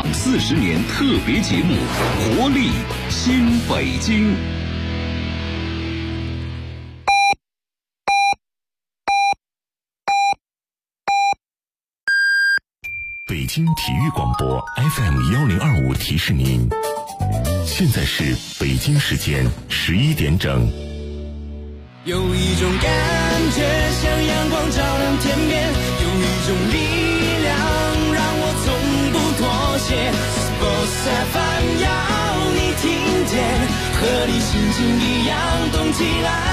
40年特别节目《活力新北京》。 北京体育广播 FM1025提示您，现在是北京时间11点整。 有一种感觉像阳光照亮天边，有一种力量让我从不妥协。Sports FM 要你听见，和你心情一样动起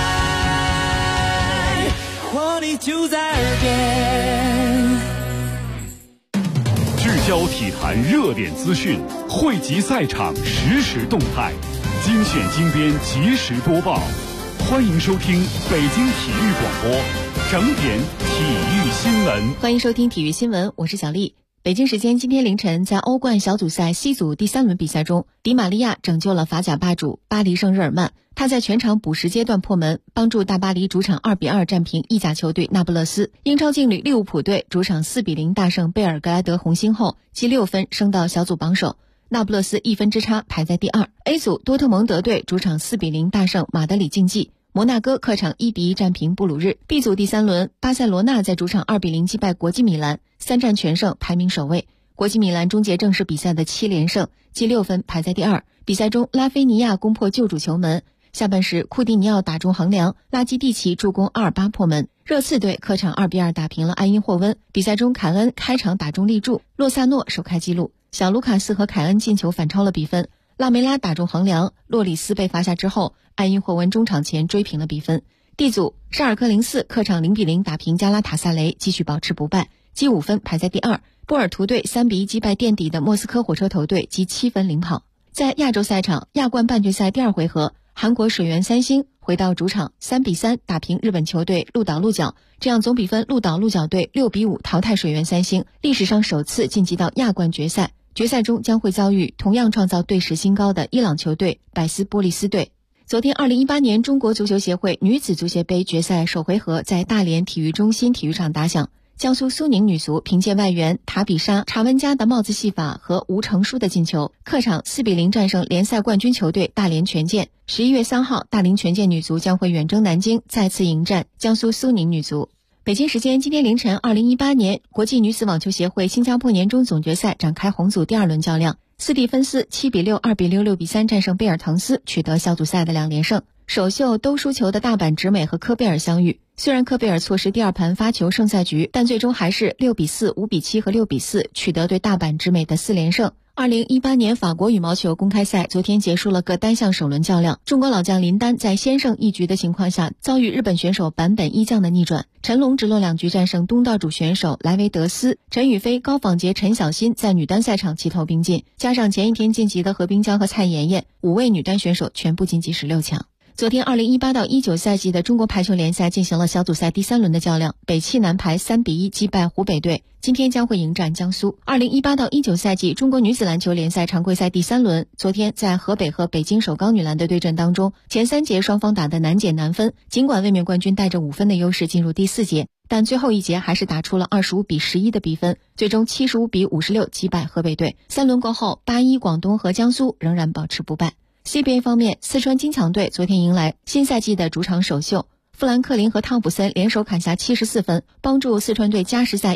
来，活力就在耳边。 聚焦体坛热点资讯，汇集赛场实时动态，精选精编及时播报。欢迎收听北京体育广播，整点体育新闻。 欢迎收听体育新闻，我是小丽。北京时间今天凌晨，在欧冠小组赛 C 组第3轮比赛中，迪玛利亚拯救了法甲霸主巴黎圣日耳曼。他在全场补时阶段破门，帮助大巴黎主场2-2战平意甲球队那不勒斯。英超劲旅利物浦队主场4-0大胜贝尔格莱德红星后，积6分升到小组榜首。那不勒斯1分之差排在第2。A 组多特蒙德队主场4-0大胜马德里竞技。摩纳哥客场1-1战平布鲁日。B 组第3轮，巴塞罗那在主场2-0击败国际米兰，3战全胜，排名首位。国际米兰终结正式比赛的7连胜，积6分排在第2。比赛中，拉菲尼亚攻破旧主球门。下半时，库蒂尼奥打中横梁，拉基蒂奇助攻阿尔巴破门。热刺队客场2-2打平了埃因霍温。比赛中，凯恩开场打中立柱，洛萨诺首开纪录。小卢卡斯和凯恩进球反超了比分。拉梅拉打中横梁，洛里斯被罚下之后，埃因霍温中场前追平了比分。D 组，沙尔克04客场0-0打平加拉塔萨雷，继续保持不败，积5分排在第2。波尔图队3-1击败垫底的莫斯科火车头队，积7分领跑。在亚洲赛场，亚冠半决赛第2回合，韩国水原三星回到主场3-3打平日本球队鹿岛鹿角，这样总比分鹿岛鹿角队6-5淘汰水原三星，历史上首次晋级到亚冠决赛。决赛中将会遭遇同样创造队史新高的伊朗球队百斯波利斯队。昨天2018年中国足球协会女子足协杯决赛首回合在大连体育中心体育场打响，江苏苏宁女足凭借外援塔比莎·查文加的帽子戏法和吴成书的进球，客场4-0战胜联赛冠军球队大连权健。11月3号，大连权健女足将会远征南京，再次迎战江苏苏宁女足。北京时间今天凌晨，2018年国际女子网球协会新加坡年终总决赛展开红组第2轮较量，斯蒂芬斯7-6、2-6、6-3战胜贝尔滕斯，取得小组赛的2连胜。首秀都输球的大阪直美和科贝尔相遇，虽然科贝尔错失第2盘发球胜赛局，但最终还是6-4、5-7和6-4取得对大阪直美的4连胜。2018年法国羽毛球公开赛昨天结束了各单项首轮较量，中国老将林丹在先胜1局的情况下，遭遇日本选手坂本一将的逆转，陈龙直落2局战胜东道主选手莱维德斯，陈雨菲、高仿洁、陈小欣在女单赛场齐头并进，加上前一天晋级的何冰娇和蔡妍妍，5位女单选手全部晋级16强。昨天2018到19赛季的中国排球联赛进行了小组赛第3轮的较量，北汽男排3-1击败湖北队，今天将会迎战江苏。2018到19赛季中国女子篮球联赛常规赛第3轮，昨天在河北和北京首钢女篮的对阵当中，前3节双方打得难解难分，尽管卫冕冠军带着5分的优势进入第4节，但最后一节还是打出了25-11的比分，最终75-56击败河北队。3轮过后，81广东和江苏仍然保持不败。CBA 方面，四川金强队昨天迎来新赛季的主场首秀，富兰克林和汤普森联手砍下74分，帮助四川队加时赛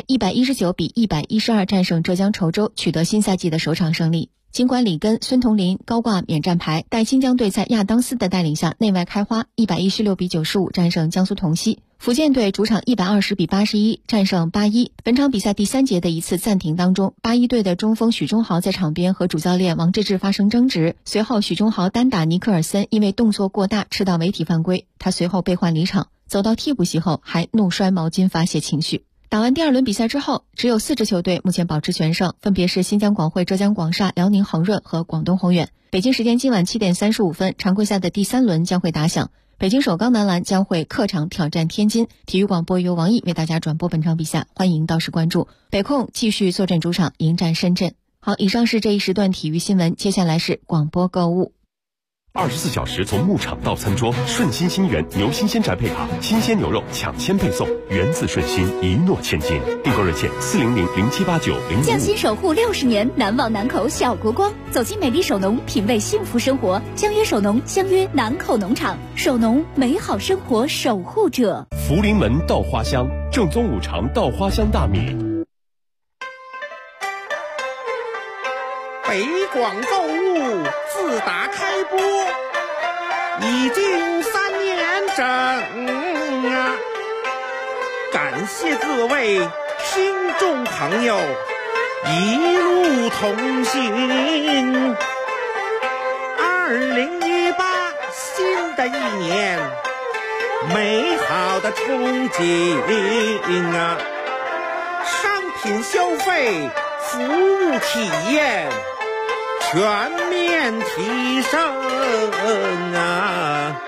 119-112战胜浙江稠州，取得新赛季的首场胜利。尽管里根、孙同林高挂免战牌，但新疆队在亚当斯的带领下内外开花，116-95战胜江苏同曦。福建队主场120-81战胜81。本场比赛第3节的一次暂停当中，81队的中锋许忠豪在场边和主教练王治郅发生争执，随后许忠豪单打尼克尔森，因为动作过大吃到违体犯规，他随后被换离场，走到替补席后还怒摔毛巾发泄情绪。打完第2轮比赛之后，只有4支球队目前保持全胜，分别是新疆广汇、浙江广厦、辽宁恒润和广东宏远。北京时间今晚7点35分，常规赛的第3轮将会打响，北京首钢男篮将会客场挑战天津。体育广播由王毅为大家转播本场比赛，欢迎到时关注。北控继续坐镇主场迎战深圳。好，以上是这一时段体育新闻，接下来是广播购物。 24小时从牧场到餐桌，顺心新源牛新鲜宅配卡，新鲜牛肉抢先配送，源自顺心，一诺千金。订购热线40007890055。 匠心守护60年，难忘南口小国光。走进美丽首农，品味幸福生活。相约首农，相约南口农场。首农，美好生活守护者。 福临门稻花香，正宗五常稻花香大米。 北广购物自打开播已经3年整啊！感谢各位听众朋友一路同行。2018新的一年，美好的憧憬啊！商品消费，服务体验全面提升啊！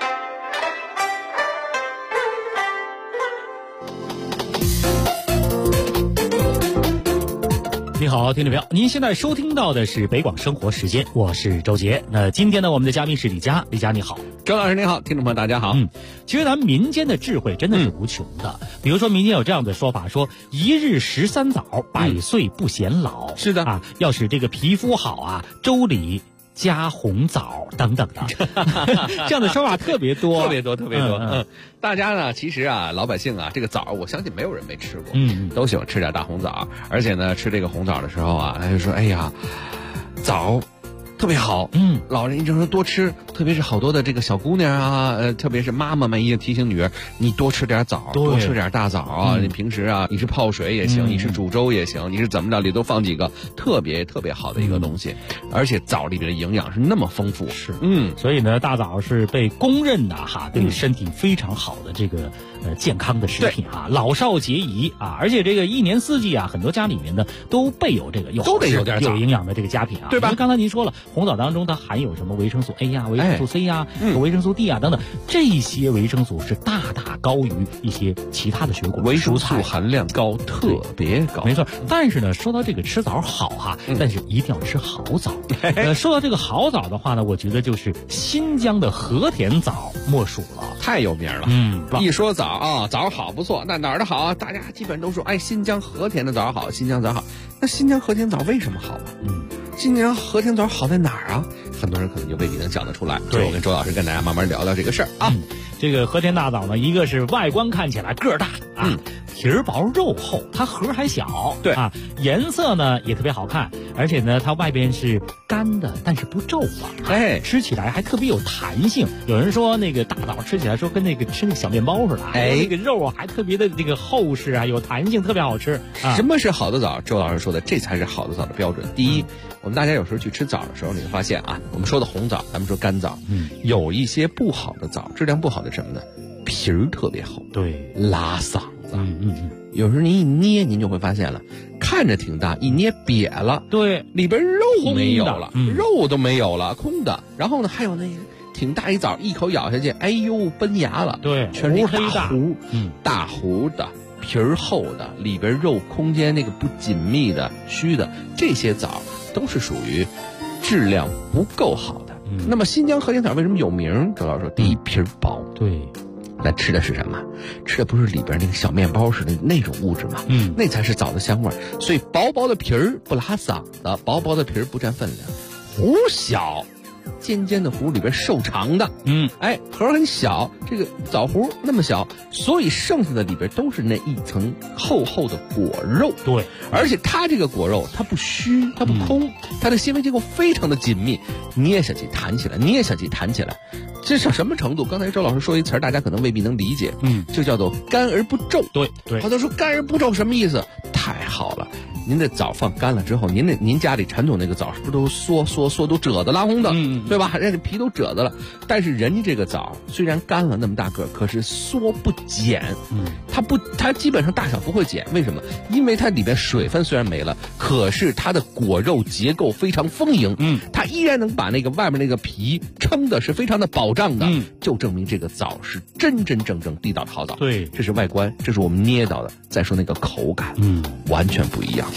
你好，听众朋友，您现在收听到的是北广生活时间，我是周杰。那今天呢，我们的嘉宾是李佳，李佳你好。 周老师你好，听众朋友大家好。 其实咱们民间的智慧真的是无穷的。比如说民间有这样的说法，说一日13枣，百岁不显老。 是的啊，要使这个皮肤好啊，粥里加红枣等等的，这样的说法特别多， 特别多。大家呢，其实啊，老百姓啊，这个枣，我相信没有人没吃过，都喜欢吃点大红枣。而且呢，吃这个红枣的时候啊，他就说，哎呀，枣特别好，老人一直说多吃，特别是好多的这个小姑娘啊，特别是妈妈们一定提醒女儿，你多吃点枣，多吃点大枣啊。你平时啊，你是泡水也行，你是煮粥也行，你是怎么着里头放几个，特别特别好的一个东西。而且枣里边的营养是那么丰富， 是所以呢，大枣是被公认的对身体非常好的这个健康的食品老少皆宜啊。而且这个一年四季啊，很多家里面呢都备有这个都得有点有营养的这个佳品啊，对吧？因为刚才您说了，红枣当中它含有什么维生素 A 呀、维生素 C 呀、维生素 D 啊等等，这些维生素是大大高于一些其他的水果， 维生素含量高，特别高。 没错。但是呢，说到这个吃枣好但是一定要吃好枣。说到这个好枣的话呢，我觉得就是新疆的和田枣莫属了， 太有名了。一说枣啊，枣好不错，那哪儿的好啊？大家基本都说，新疆和田的枣好，新疆枣好。那新疆和田枣为什么好啊？新疆和田枣好在哪儿啊？很多人可能就未必能讲得出来。对，我跟周老师跟大家慢慢聊聊这个事儿啊。 这个和田大枣呢，一个是外观看起来个儿大皮儿薄肉厚，它核还小，对颜色呢也特别好看，而且呢它外边是干的，但是不皱吃起来还特别有弹性。有人说那个大枣吃起来说跟那个吃那个小面包似的，那个肉还特别的这个厚实有弹性，特别好吃。 什么是好的枣？周老师说的，这才是好的枣的标准。第一，我们大家有时候去吃枣的时候，你会发现我们说的红枣，咱们说干枣，有一些不好的枣，质量不好的什么呢？皮儿特别厚， 对， 拉嗓子。有时候您一捏，您就会发现了，看着挺大，一捏瘪了， 对， 里边肉没有了，肉都没有了，空的。然后呢，还有那个挺大一枣，一口咬下去，哎呦，崩牙了， 对， 全是大核，大核的。皮儿厚的，里边肉空间那个不紧密的、虚的，这些枣都是属于质量不够好的。那么新疆和田枣为什么有名？周老师说，第一，皮儿薄， 对， 那吃的是什么？吃的不是里边那个小面包似的那种物质吗？那才是枣的香味。所以薄薄的皮儿不拉嗓子，薄薄的皮儿不占分量，核小。尖尖的核里边瘦长的，核很小，这个枣核那么小，所以剩下的里边都是那一层厚厚的果肉。 对， 而且它这个果肉它不虚，它不空，它的纤维结构非常的紧密，捏下去弹起来，捏下去弹起来。这是什么程度？刚才周老师说一词儿，大家可能未必能理解，就叫做干而不皱。 对， 好多说干而不皱什么意思？太好了。您的枣放干了之后，您家里陈总那个枣是不是都缩都褶子拉红的，对吧？这皮都褶子了。但是人家这个枣虽然干了那么大个，可是缩不减，它基本上大小不会减。为什么？因为它里边水分虽然没了，可是它的果肉结构非常丰盈，它依然能把那个外面那个皮撑的是非常的保障的，就证明这个枣是真真正正地道的好枣。 对， 这是外观，这是我们捏到的。再说那个口感，完全不一样。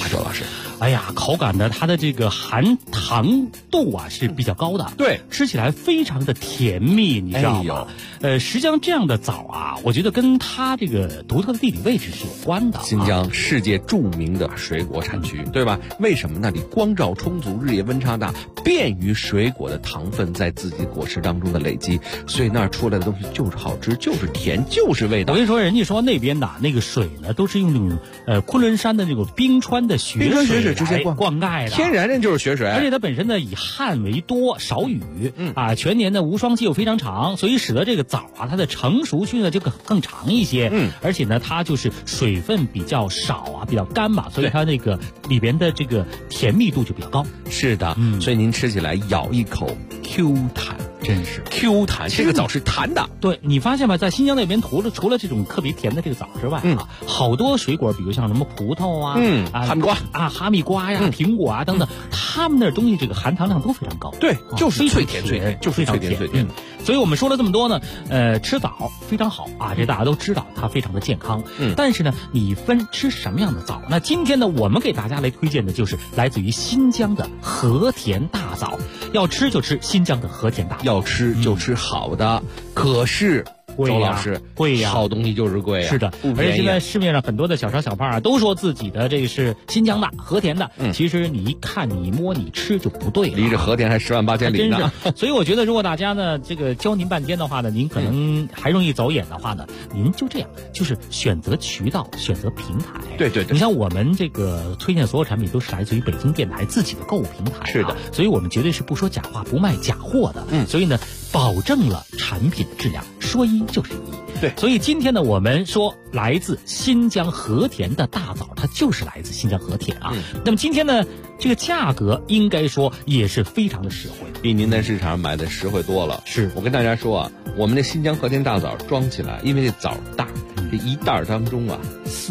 周老师？ 哎呀，口感呢，它的这个含糖度啊是比较高的， 对， 吃起来非常的甜蜜，你知道吗？实际上这样的枣啊，我觉得跟它这个独特的地理位置是有关的。 新疆世界著名的水果产区，对吧？为什么那里光照充足，日夜温差大，便于水果的糖分在自己果实当中的累积，所以那儿出来的东西就是好吃，就是甜，就是味道。 我跟你说，人家说那边的那个水呢，都是用那种昆仑山的那种冰川的雪水直接灌溉的， 天然的就是雪水， 而且它本身呢以旱为多，少雨，全年的无霜期又非常长，所以使得这个枣啊，它的成熟期呢就更长一些，而且呢它就是水分比较少啊，比较干嘛，所以它那个里边的这个甜蜜度就比较高。 是的，所以您吃起来咬一口 Q 弹。 真是 Q 弹，这个枣是弹的。 对，你发现吧，在新疆那边除了这种特别甜的这个枣之外啊，好多水果，比如像什么葡萄啊， 哈密瓜啊，哈密瓜呀，苹果啊等等，他们那东西这个含糖量都非常高。 对，就是脆甜脆甜，就是脆甜脆甜。 所以我们说了这么多呢，吃枣非常好啊，这大家都知道，它非常的健康。但是呢，你分吃什么样的枣？那今天呢，我们给大家来推荐的就是来自于新疆的和田大枣。要吃就吃新疆的和田大枣， 要吃就吃好的。可是周老师， 贵呀， 好东西就是贵呀。 是的，而且现在市面上很多的小商小贩啊，都说自己的这个是新疆的和田的，其实你一看、你摸、你吃就不对了， 离着和田还10万8千里呢。 所以我觉得，如果大家呢这个教您半天的话呢，您可能还容易走眼的话呢，您就这样，就是选择渠道、选择平台。 对， 你像我们这个推荐所有产品都是来自于北京电台自己的购物平台， 是的， 所以我们绝对是不说假话、不卖假货的。所以呢，保证了产品的质量，说一就是一。 对， 所以今天呢，我们说来自新疆和田的大枣，它就是来自新疆和田啊。那么今天呢，这个价格应该说也是非常的实惠， 比您在市场上买的实惠多了。 是我跟大家说啊，我们的新疆和田大枣装起来，因为这枣大，这一袋当中啊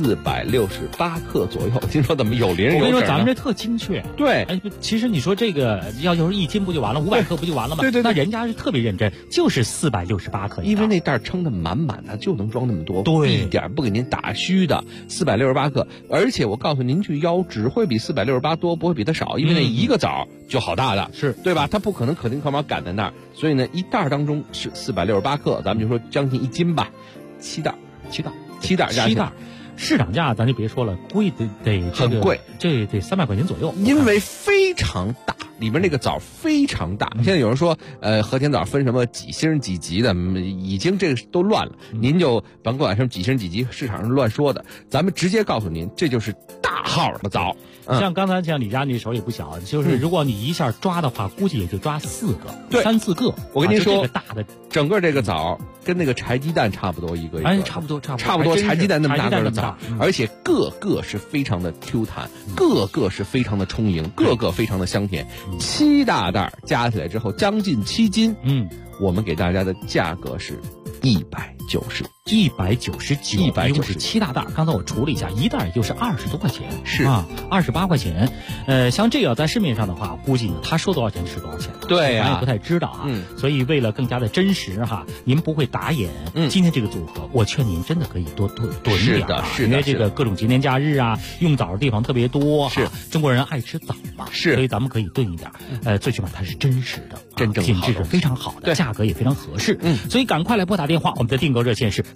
468克左右。听说怎么有零有整？ 我跟你说，咱们这特精确。 对， 其实你说这个要是1斤不就完了，500克不就完了吗？ 对， 那人家是特别认真，就是468克， 因为那袋撑得满满的，就能装那么多， 对， 一点不给您打虚的，468克。而且我告诉您，去腰只会比468多，不会比它少，因为那一个枣就好大的， 是对吧？它不可能可丁可卯赶在那儿，所以呢，一袋当中是468克，咱们就说将近1斤吧，7袋加起来。 市场价咱就别说了，贵得很贵， 这得300块钱左右， 因为非常大，里面那个枣非常大。现在有人说，和田枣分什么几星几级的，已经这个都乱了。您就甭管什么几星几级，市场上乱说的，咱们直接告诉您，这就是大号的枣。 像刚才像李佳，你手也不小，就是如果你一下抓的话，估计也就抓4个， 对 ，3、4个。 我跟您说， 这个大的整个这个枣跟那个柴鸡蛋差不多一个， 差不多柴鸡蛋那么大个的枣，而且个个是非常的 Q 弹，个个是非常的充盈，个个非常的香甜。7大袋加起来之后将近7斤，我们给大家的价格是199， 一共是7大袋。刚才我除了一下，一袋也就是20多块钱， 是啊，28块钱。像这个在市面上的话，估计呢他说多少钱是多少钱， 对呀， 咱也不太知道啊。所以为了更加的真实哈，您不会打眼。今天这个组合，我劝您真的可以多囤点， 是的， 因为这个各种节年假日啊，用枣的地方特别多， 是中国人爱吃枣嘛， 是， 所以咱们可以炖一点。最起码它是真实的， 真正品质是非常好的，价格也非常合适。所以赶快来拨打电话，我们的订购热线是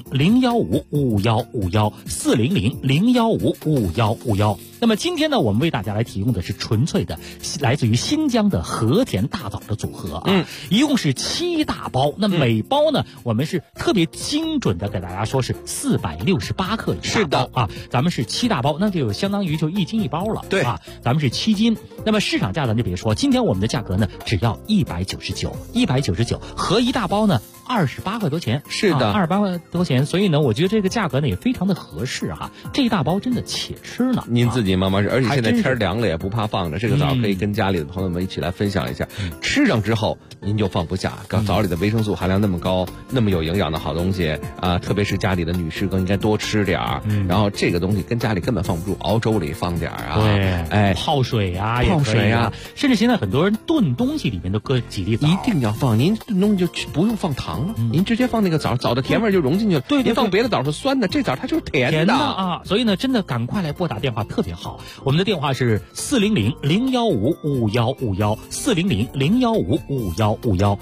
400-015-5151，400-015-5151。那么今天呢，我们为大家来提供的是纯粹的来自于新疆的和田大枣的组合啊，一共是7大包。那每包呢，我们是特别精准的给大家说是468克一大包， 是的啊，咱们是7大包，那就相当于就1斤1包了， 对啊，咱们是7斤。那么市场价咱就别说，今天我们的价格呢只要199，合一大包呢28块多钱， 是的 ，28块多钱。所以呢，我觉得这个价格呢也非常的合适哈，这一大包真的且吃呢。 您自己慢慢吃，而且现在天凉了也不怕放着，这个枣可以跟家里的朋友们一起来分享一下。吃上之后您就放不下，枣里的维生素含量那么高，那么有营养的好东西啊，特别是家里的女士更应该多吃点儿。然后这个东西跟家里根本放不住，熬粥里放点儿啊， 对，泡水啊，甚至现在很多人炖东西里面都搁几粒枣， 一定要放。您炖东西就不用放糖了。您直接放那个枣的甜味就融进去了。 对， 您放别的枣是酸的，这枣它就是甜的啊。所以呢，真的赶快来拨打电话，特别好。我们的电话是400-015-5151，400-015-5151。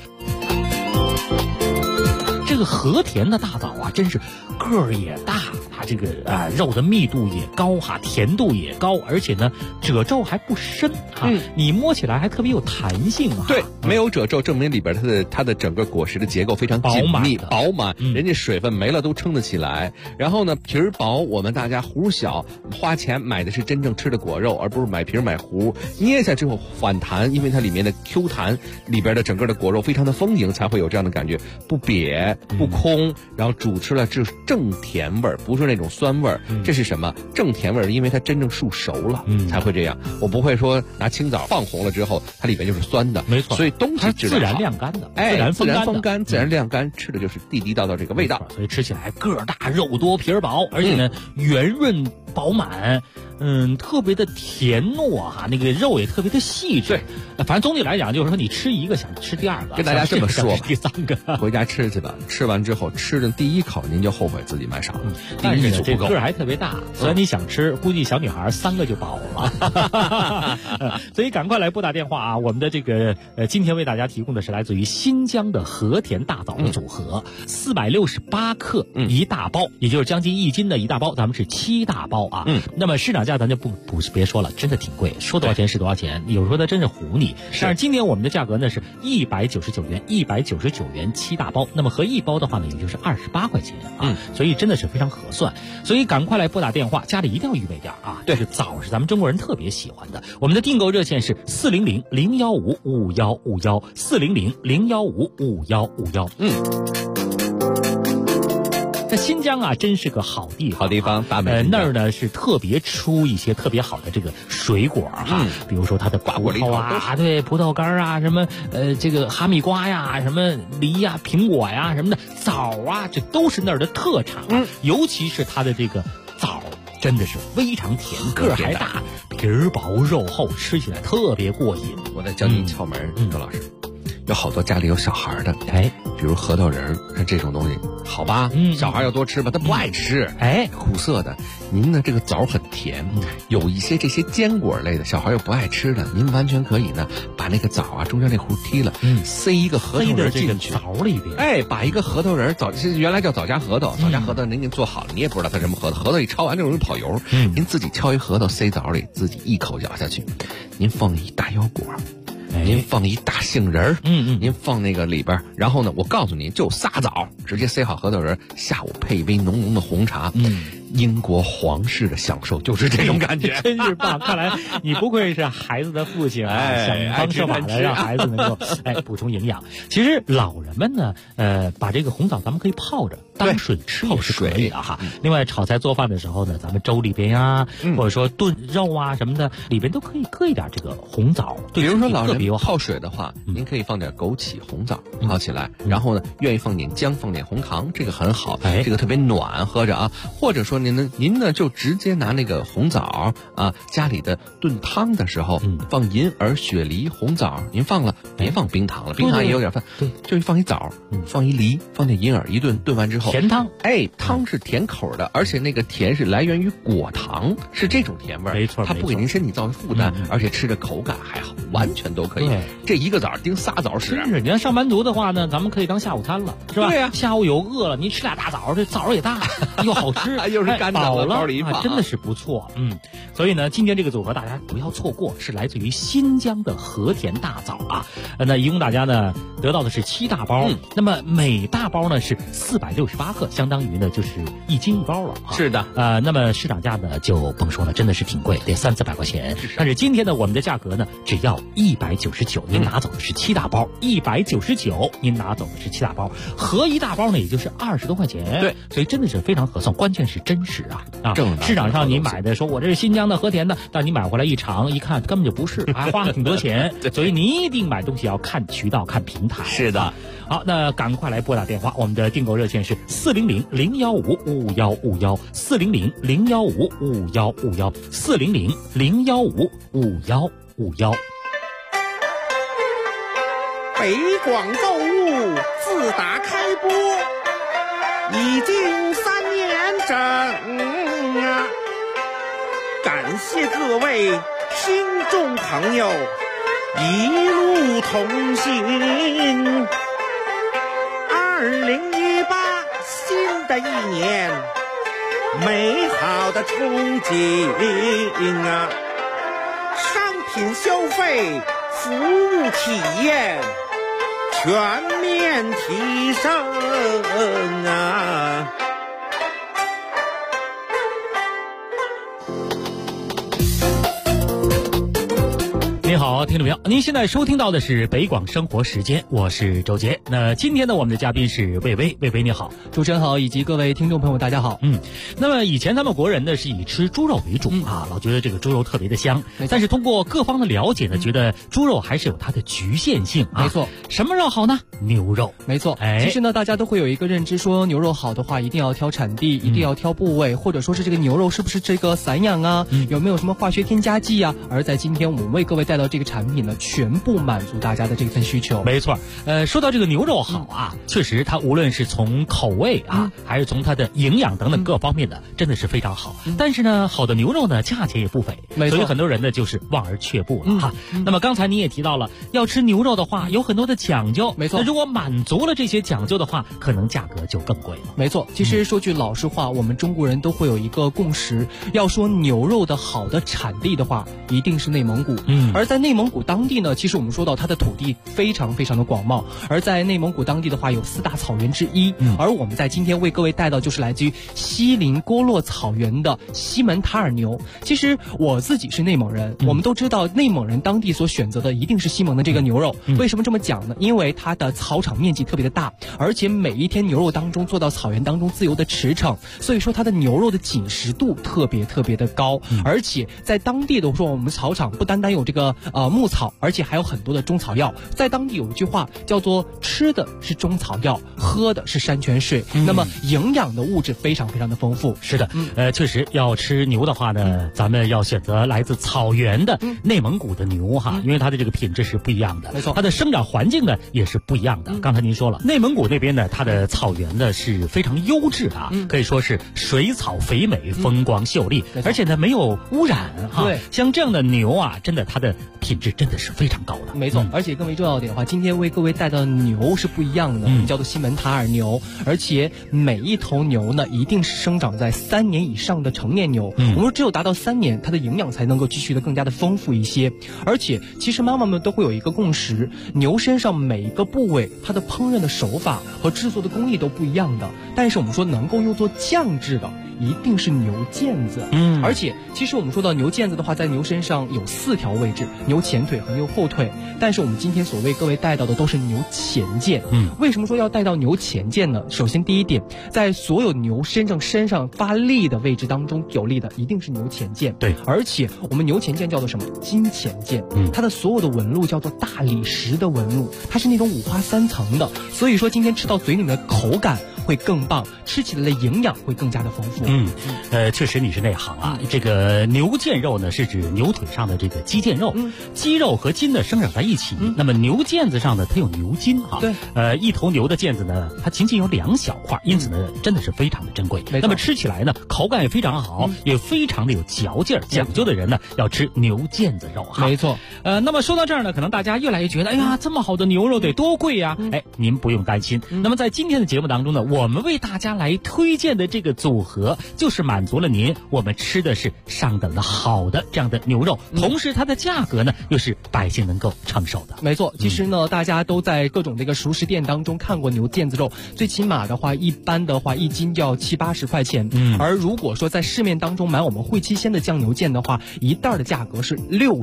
这个和田的大枣啊，真是个儿也大，它这个肉的密度也高哈，甜度也高，而且呢褶皱还不深哈，你摸起来还特别有弹性啊。 对，没有褶皱，证明里边它的整个果实的结构非常紧密饱满，人家水分没了都撑得起来。然后呢，皮儿薄，我们大家核小，花钱买的是真正吃的果肉，而不是买皮买核。捏下之后反弹，因为它里面的 Q 弹，里边的整个的果肉非常的丰盈，才会有这样的感觉，不瘪不空，然后煮吃了就是正甜味儿，不是那种酸味儿。这是什么？正甜味儿，因为它真正熟了，才会这样。我不会说拿青枣放红了之后，它里边就是酸的， 没错。 所以东西自然晾干的， 自然风干，自然晾干，吃的就是地地道道这个味道。 所以吃起来个儿大、肉多、皮儿薄，而且呢圆润饱满。特别的甜糯哈，那个肉也特别的细致。反正总体来讲，就是说你吃一个想吃第二个， 跟大家这么说， 第三个回家吃去吧。吃完之后，吃的第一口您就后悔自己买少了。 但是呢，这个儿还特别大，所以你想吃，估计小女孩3个就饱了。所以赶快来拨打电话啊！我们的这个今天为大家提供的是来自于新疆的和田大枣的组合，468克一大包，也就是将近1斤的一大包，咱们是7大包啊。那么市场价咱就别说了，真的挺贵，说多少钱是多少钱，有时候它真是唬你。但是今年我们的价格呢是199元，199元7大包，那么合一包的话呢，也就是28块钱啊，所以真的是非常合算。所以赶快来拨打电话，家里一定要预备点啊。这个枣是咱们中国人特别喜欢的。我们的订购热线是400-015-5151，400-015-5151。在新疆啊，真是个好地方， 大美。 那儿呢是特别出一些特别好的这个水果哈，比如说它的葡萄啊，对，葡萄干啊，什么这个哈密瓜呀，什么梨呀、苹果呀什么的，枣啊，这都是那儿的特产啊。尤其是它的这个枣，真的是非常甜，个儿还大，皮儿薄肉厚，吃起来特别过瘾。 我再教你窍门，周老师。有好多家里有小孩的，比如核桃仁像这种东西，好吧，小孩要多吃吧，他不爱吃，苦涩的。您呢，这个枣很甜，有一些这些坚果类的，小孩又不爱吃的，您完全可以呢，把那个枣啊中间那核剔了，塞一个核桃仁进去， 枣里边， 把一个核桃仁原来叫枣夹核桃，枣夹核桃您给做好了，你也不知道它什么核桃，核桃一焯完就容易跑油，您自己敲一核桃塞枣里，自己一口咬下去，您放一大腰果。您放一大杏仁您放那个里边，然后呢，我告诉你，就仨枣，直接塞好核桃仁，下午配一杯浓浓的红茶，英国皇室的享受就是这种感觉， 真是棒！看来你不愧是孩子的父亲啊，想方设法的让孩子能够补充营养。其实老人们呢，把这个红枣咱们可以泡着当水吃也是可以的哈。另外炒菜做饭的时候呢，咱们粥里边呀，或者说炖肉啊什么的，里边都可以搁一点这个红枣。 比如说老人泡水的话，您可以放点枸杞、红枣泡起来，然后呢，愿意放点姜、放点红糖，这个很好，这个特别暖，喝着啊。或者说您呢就直接拿那个红枣啊，家里的炖汤的时候，放银耳、雪梨、红枣，您放了别放冰糖了，冰糖也有点饭，就放一枣，放一梨，放点银耳，一炖完之后， 甜汤， 汤是甜口的，而且那个甜是来源于果糖，是这种甜味， 没错， 它不给您身体造成负担，而且吃着口感还好，完全都可以。这一个枣盯仨枣使， 真是你看上班族的话呢，咱们可以当下午餐了，是吧？ 对呀， 下午有饿了，您吃俩大枣，这枣也大，又好吃， 又是干枣了， 包里一放， 真的是不错。所以呢，今天这个组合大家不要错过，是来自于新疆的和田大枣啊。那一共大家呢得到的是7大包，那么每大包呢是468克，相当于呢就是1斤1包了。 是的， 那么市场价呢就甭说了，真的是挺贵，得300-400块钱。但是今天呢，我们的价格呢只要199，您拿走的是7大包，199您拿走的是7大包，合一大包呢也就是20多块钱。 对， 所以真的是非常合算，关键是真实啊！市场上你买的说我这是新疆的和田的，但你买回来一尝一看根本就不是，还花了挺多钱。所以你一定买东西要看渠道、看平台。 是的， 好，那赶快来拨打电话，我们的订购热线是400-015-5151，400-015-5151，400-015-5151。 北广购物自打开播已经3年整啊！感谢各位听众朋友一路同行。2018新的一年，美好的憧憬啊！商品消费、服务体验全面提升啊！ 您好，听众朋友，您现在收听到的是北广生活时间，我是周杰。那今天呢，我们的嘉宾是魏巍，魏巍你好， 主持人好，以及各位听众朋友大家好。 那么以前咱们国人呢是以吃猪肉为主啊，老觉得这个猪肉特别的香，但是通过各方的了解呢，觉得猪肉还是有它的局限性啊。 没错， 什么肉好呢？牛肉。 没错，其实呢，大家都会有一个认知，说牛肉好的话，一定要挑产地，一定要挑部位，或者说是这个牛肉是不是这个散养啊，有没有什么化学添加剂啊？而在今天我们为各位带到这个产品呢，全部满足大家的这份需求。 没错，说到这个牛肉好啊，确实它无论是从口味啊，还是从它的营养等等各方面的，真的是非常好。但是呢，好的牛肉呢，价钱也不菲，所以很多人呢就是望而却步了哈。那么刚才你也提到了，要吃牛肉的话，有很多的讲究。 没错， 那如果满足了这些讲究的话，可能价格就更贵了。 没错，其实说句老实话，我们中国人都会有一个共识，要说牛肉的好的产地的话，一定是内蒙古。而在内蒙古当地呢，其实我们说到它的土地非常非常的广袤，而在内蒙古当地的话，有4大草原之一。而我们在今天为各位带到就是来自于锡林郭勒草原的西门塔尔牛。其实我自己是内蒙人，我们都知道内蒙人当地所选择的一定是西蒙的这个牛肉。为什么这么讲呢？因为它的草场面积特别的大，而且每一天牛肉当中做到草原当中自由的驰骋，所以说它的牛肉的紧实度特别特别的高。而且在当地的说，我们草场不单单有这个牧草，而且还有很多的中草药。在当地有一句话叫做吃的是中草药，喝的是山泉水。那么营养的物质非常非常的丰富。 是的，确实要吃牛的话呢，咱们要选择来自草原的内蒙古的牛哈，因为它的这个品质是不一样的。 没错， 它的生长环境呢也是不一样的。刚才您说了，内蒙古那边呢，它的草原呢是非常优质的啊，可以说是水草肥美，风光秀丽，而且呢没有污染哈。 对， 像这样的牛啊，真的它的品质真的是非常高的。 没错，而且更为重要一点的话，今天为各位带的牛是不一样的，叫做西门塔尔牛，而且每一头牛呢，一定是生长在3年以上的成年牛。我们说只有达到3年，它的营养才能够继续的更加的丰富一些。而且其实妈妈们都会有一个共识，牛身上每一个部位，它的烹饪的手法和制作的工艺都不一样的，但是我们说能够用作酱制的，一定是牛腱子。而且其实我们说到牛腱子的话，在牛身上有4条位置，牛前腿和牛后腿，但是我们今天所为各位带到的都是牛前腱。为什么说要带到牛前腱呢？首先第一点，在所有牛身上发力的位置当中，有力的一定是牛前腱。 对， 而且我们牛前腱叫做什么？金前腱。它的所有的纹路叫做大理石的纹路，它是那种5花3层的，所以说今天吃到嘴里的口感会更棒，吃起来的营养会更加的丰富。 确实你是内行啊。这个牛腱肉呢，是指牛腿上的这个肌腱肉，肌肉和筋呢生长在一起。那么牛腱子上呢，它有牛筋哈。 对， 一头牛的腱子呢，它仅仅有2小块，因此呢，真的是非常的珍贵。那么吃起来呢，口感也非常好，也非常的有嚼劲儿。讲究的人呢，要吃牛腱子肉哈。 没错。 那么说到这儿呢，可能大家越来越觉得，哎呀，这么好的牛肉得多贵呀？您不用担心。那么在今天的节目当中呢，我们为大家来推荐的这个组合，就是满足了您我们吃的是上等的好的这样的牛肉，同时它的价格呢又是百姓能够承受的。 没错，其实呢，大家都在各种这个熟食店当中看过牛腱子肉，最起码的话，一般的话1斤就要70-80块钱。而如果说在市面当中买我们汇七鲜的酱牛腱的话，一袋的价格是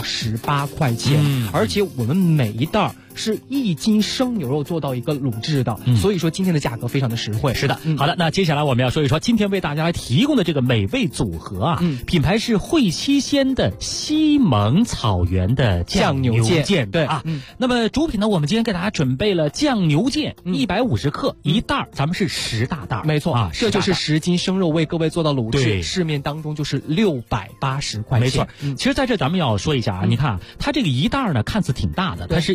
68块钱。而且我们每一袋是1斤生牛肉做到一个卤制的，所以说今天的价格非常的实惠。 是的，好的，那接下来我们要说一说今天为大家来提供的这个美味组合啊，品牌是汇七鲜的西蒙草原的酱牛腱。 对啊，那么主品呢，我们今天给大家准备了酱牛腱150克一袋，咱们是10大袋。 没错啊， 这就是10斤生肉为各位做到卤制，市面当中就是680块钱。 没错，其实在这咱们要说一下啊，你看啊，它这个一袋呢看似挺大的，它是150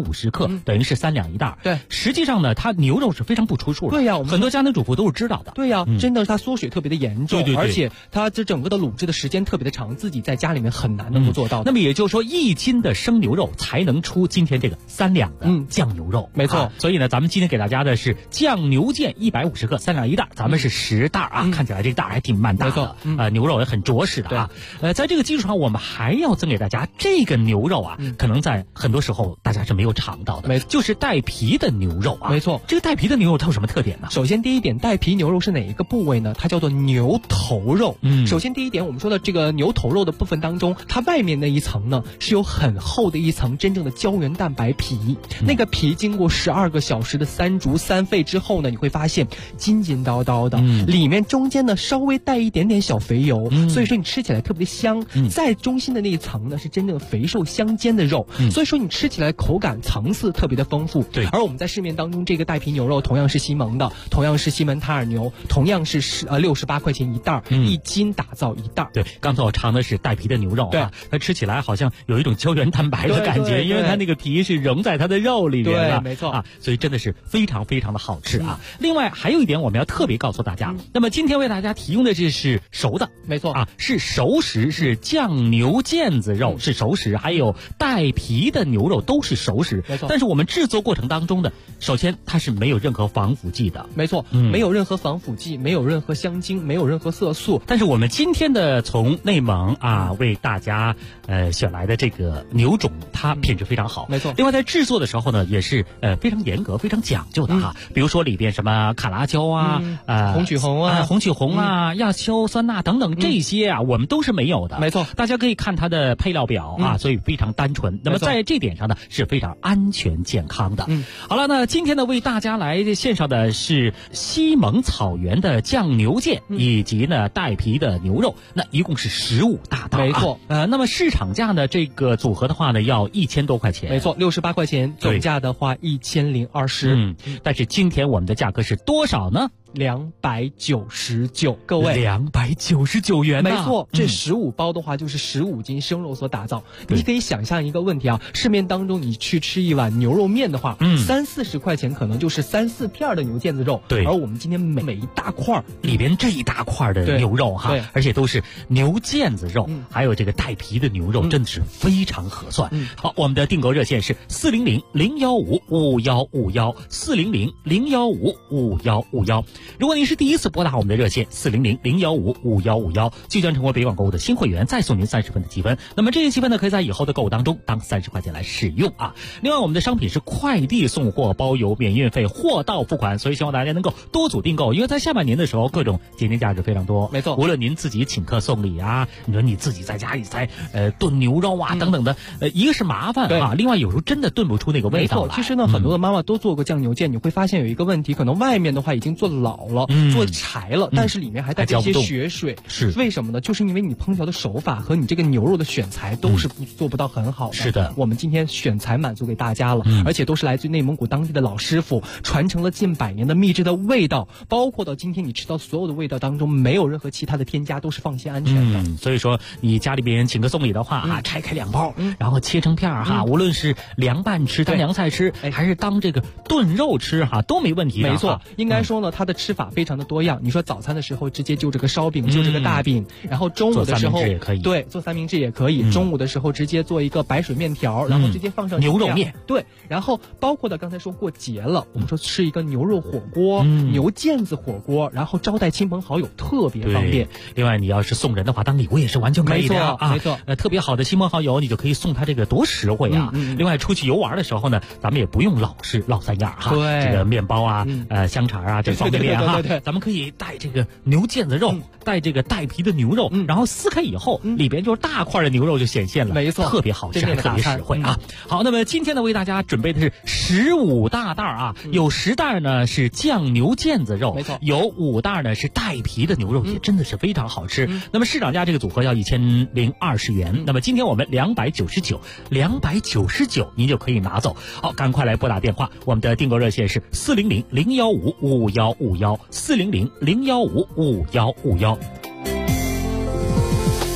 150克，等于是3两一袋。 对， 实际上呢，它牛肉是非常不出数的。 对呀， 很多家庭主妇都是知道的。 对呀，真的它缩水特别的严重， 对， 而且它这整个的卤制的时间特别的长，自己在家里面很难能够做到。 那么也就是说，1斤的生牛肉才能出今天这个3两的酱牛肉。 没错。 所以呢，咱们今天给大家的是酱牛腱150克，3两一袋，咱们是10袋啊。看起来这袋还挺蛮大的，牛肉也很着实的啊。在这个基础上，我们还要赠给大家这个牛肉啊，可能在很多时候大家是没有尝到的，就是带皮的牛肉啊。 没错， 这个带皮的牛肉它有什么特点呢？ 首先第一点，带皮牛肉是哪一个部位呢？它叫做牛头肉。首先第一点，我们说的这个牛头肉的部分当中，它外面那一层呢是有很厚的一层真正的胶原蛋白皮，那个皮经过12个小时的3煮3沸之后呢，你会发现筋筋道道的，里面中间呢稍微带一点点小肥油，所以说你吃起来特别的香。在中心的那一层呢是真正肥瘦相间的肉，所以说你吃起来口感层次特别的丰富。 对， 而我们在市面当中这个带皮牛肉同样是西蒙的，同样是西门塔尔牛，同样是68块钱一袋，1斤打造一袋。 对，刚才我尝的是带皮的牛肉啊，它吃起来好像有一种胶原蛋白的感觉，因为它那个皮是融在它的肉里面的， 没错啊，所以真的是非常非常的好吃啊。另外还有一点我们要特别告诉大家，那么今天为大家提供的这是熟的， 没错啊，是熟食，是酱牛腱子肉是熟食，还有带皮的牛肉都是熟食， 没错。 但是我们制作过程当中的，首先它是没有任何防腐剂的， 没错，没有任何防腐剂，没有任何香精，没有任何色素。 但是我们今天的从内蒙啊为大家选来的这个牛种，它品质非常好， 没错。 另外在制作的时候呢，也是非常严格、非常讲究的哈。比如说里边什么卡拉椒啊、 红曲红啊、 红曲红啊、亚硝酸钠等等这些啊，我们都是没有的。 没错， 大家可以看它的配料表啊，所以非常单纯。那么在这点上呢，是非常安全健康的。好了，那今天呢为大家来献上的是西蒙草原的酱牛腱，以及呢带皮的牛肉，那一共是15大袋， 没错。 那么市场价呢这个组合的话呢要1000多块钱， 没错，68块钱，总价的话1020。 但是今天我们的价格是多少呢？299，各位，299元， 没错，这15包的话就是15斤生肉所打造。你可以想象一个问题啊，市面当中你去吃一碗牛肉面的话，30-40块钱可能就是3-4片的牛腱子肉， 对。 而我们今天每一大块里边这一大块的牛肉哈，而且都是牛腱子肉，还有这个带皮的牛肉，真的是非常合算。好，我们的订购热线是400-015-5151，400-015-5151。如果您是第一次拨打我们的热线400-015-5151，即将成为北广购物的新会员，再送您30分的积分。那么这些积分呢，可以在以后的购物当中当30块钱来使用啊。另外，我们的商品是快递送货，包邮免运费，货到付款，所以希望大家能够多组订购，因为在下半年的时候，各种节点价值非常多。 没错， 无论您自己请客送礼啊，你说你自己在家里才炖牛肉啊等等的，一个是麻烦啊，另外有时候真的炖不出那个味道来。 其实呢，很多的妈妈都做过酱牛腱，你会发现有一个问题，可能外面的话已经做老了，做柴了，但是里面还带着一些血水， 是为什么呢？就是因为你烹调的手法和你这个牛肉的选材都是做不到很好的。 是的， 我们今天选材满足给大家了，而且都是来自于内蒙古当地的老师傅，传承了近100年的秘制的味道，包括到今天你吃到所有的味道当中，没有任何其他的添加，都是放心安全的。 所以说你家里边请客送礼的话拆开2包，然后切成片哈，无论是凉拌吃、当凉菜吃，还是当这个炖肉吃哈，都没问题的。 没错，应该说呢，它的吃法非常的多样。你说早餐的时候直接就这个烧饼，就这个大饼，然后中午的时候对，做三明治也可以。中午的时候直接做一个白水面条，然后直接放上牛肉面， 对，然后包括的刚才说过节了，我们说吃一个牛肉火锅、牛腱子火锅，然后招待亲朋好友特别方便。 另外，你要是送人的话，当礼物也是完全可以的啊。 没错， 特别好的亲朋好友，你就可以送他这个多实惠啊。另外，出去游玩的时候呢，咱们也不用老3样哈，这个面包啊、香肠啊，这方便面哈，咱们可以带这个牛腱子肉，带这个带皮的牛肉，然后撕开以后，里边就是大块的牛肉就显现了， 没错， 特别好吃，还特别实惠啊。好，那么今天呢，为大家准备的是15大袋啊，有10袋呢是酱牛腱子肉， 没错， 有5袋呢是带皮的牛肉，也真的是非常好吃。那么市场价这个组合要1020元，那么今天我们299，您就可以拿走。好，赶快来拨打电话，我们的订购热线是400-015-5151，400-015-5151。这